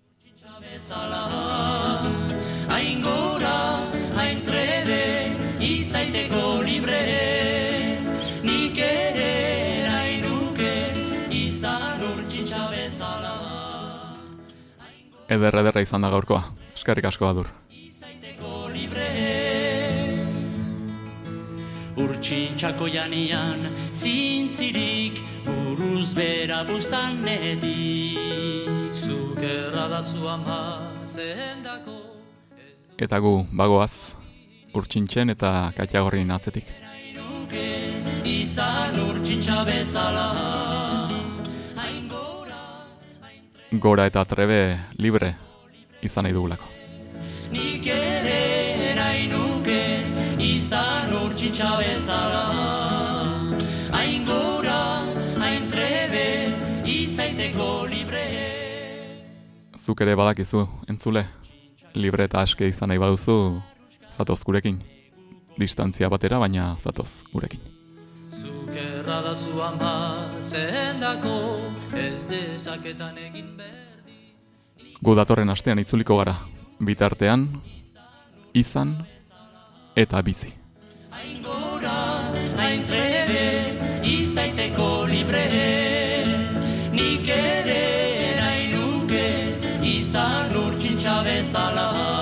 Hain gora, hain trebe, izaiteko libre, nik ere nahi nuke, izan urtsintxa bezala. Ederra izan da gaurkoa, eskerrik asko Adur. Izaiteko libre, urtsintxako janian, zintzirik, buruz bera buztanetik. Zukerra da zu ama zehendako. Eta gu bagoaz, urtsintxen eta katagorrien atzetik. Izan urtsintxa bezala. Gora eta trebe libre izan nahi dugulako. Nik ere nahi nuke izan urtsintxa bezala. Hain gora, hain trebe, izaiteko libre. Zuk ere badakizu, entzule, libre eta aske izan nahi baduzu, zatoz gurekin. Distantzia batera, baina zatoz gurekin. Zukerra da zu ama zehendako, ez dezaketan egin berdi. Gu datorren astean itzuliko gara, bitartean, izan eta bizi. Hain gora, hain trebe, izaiteko libre. Nik ere nahi nuke, izan urtsintxa bezala.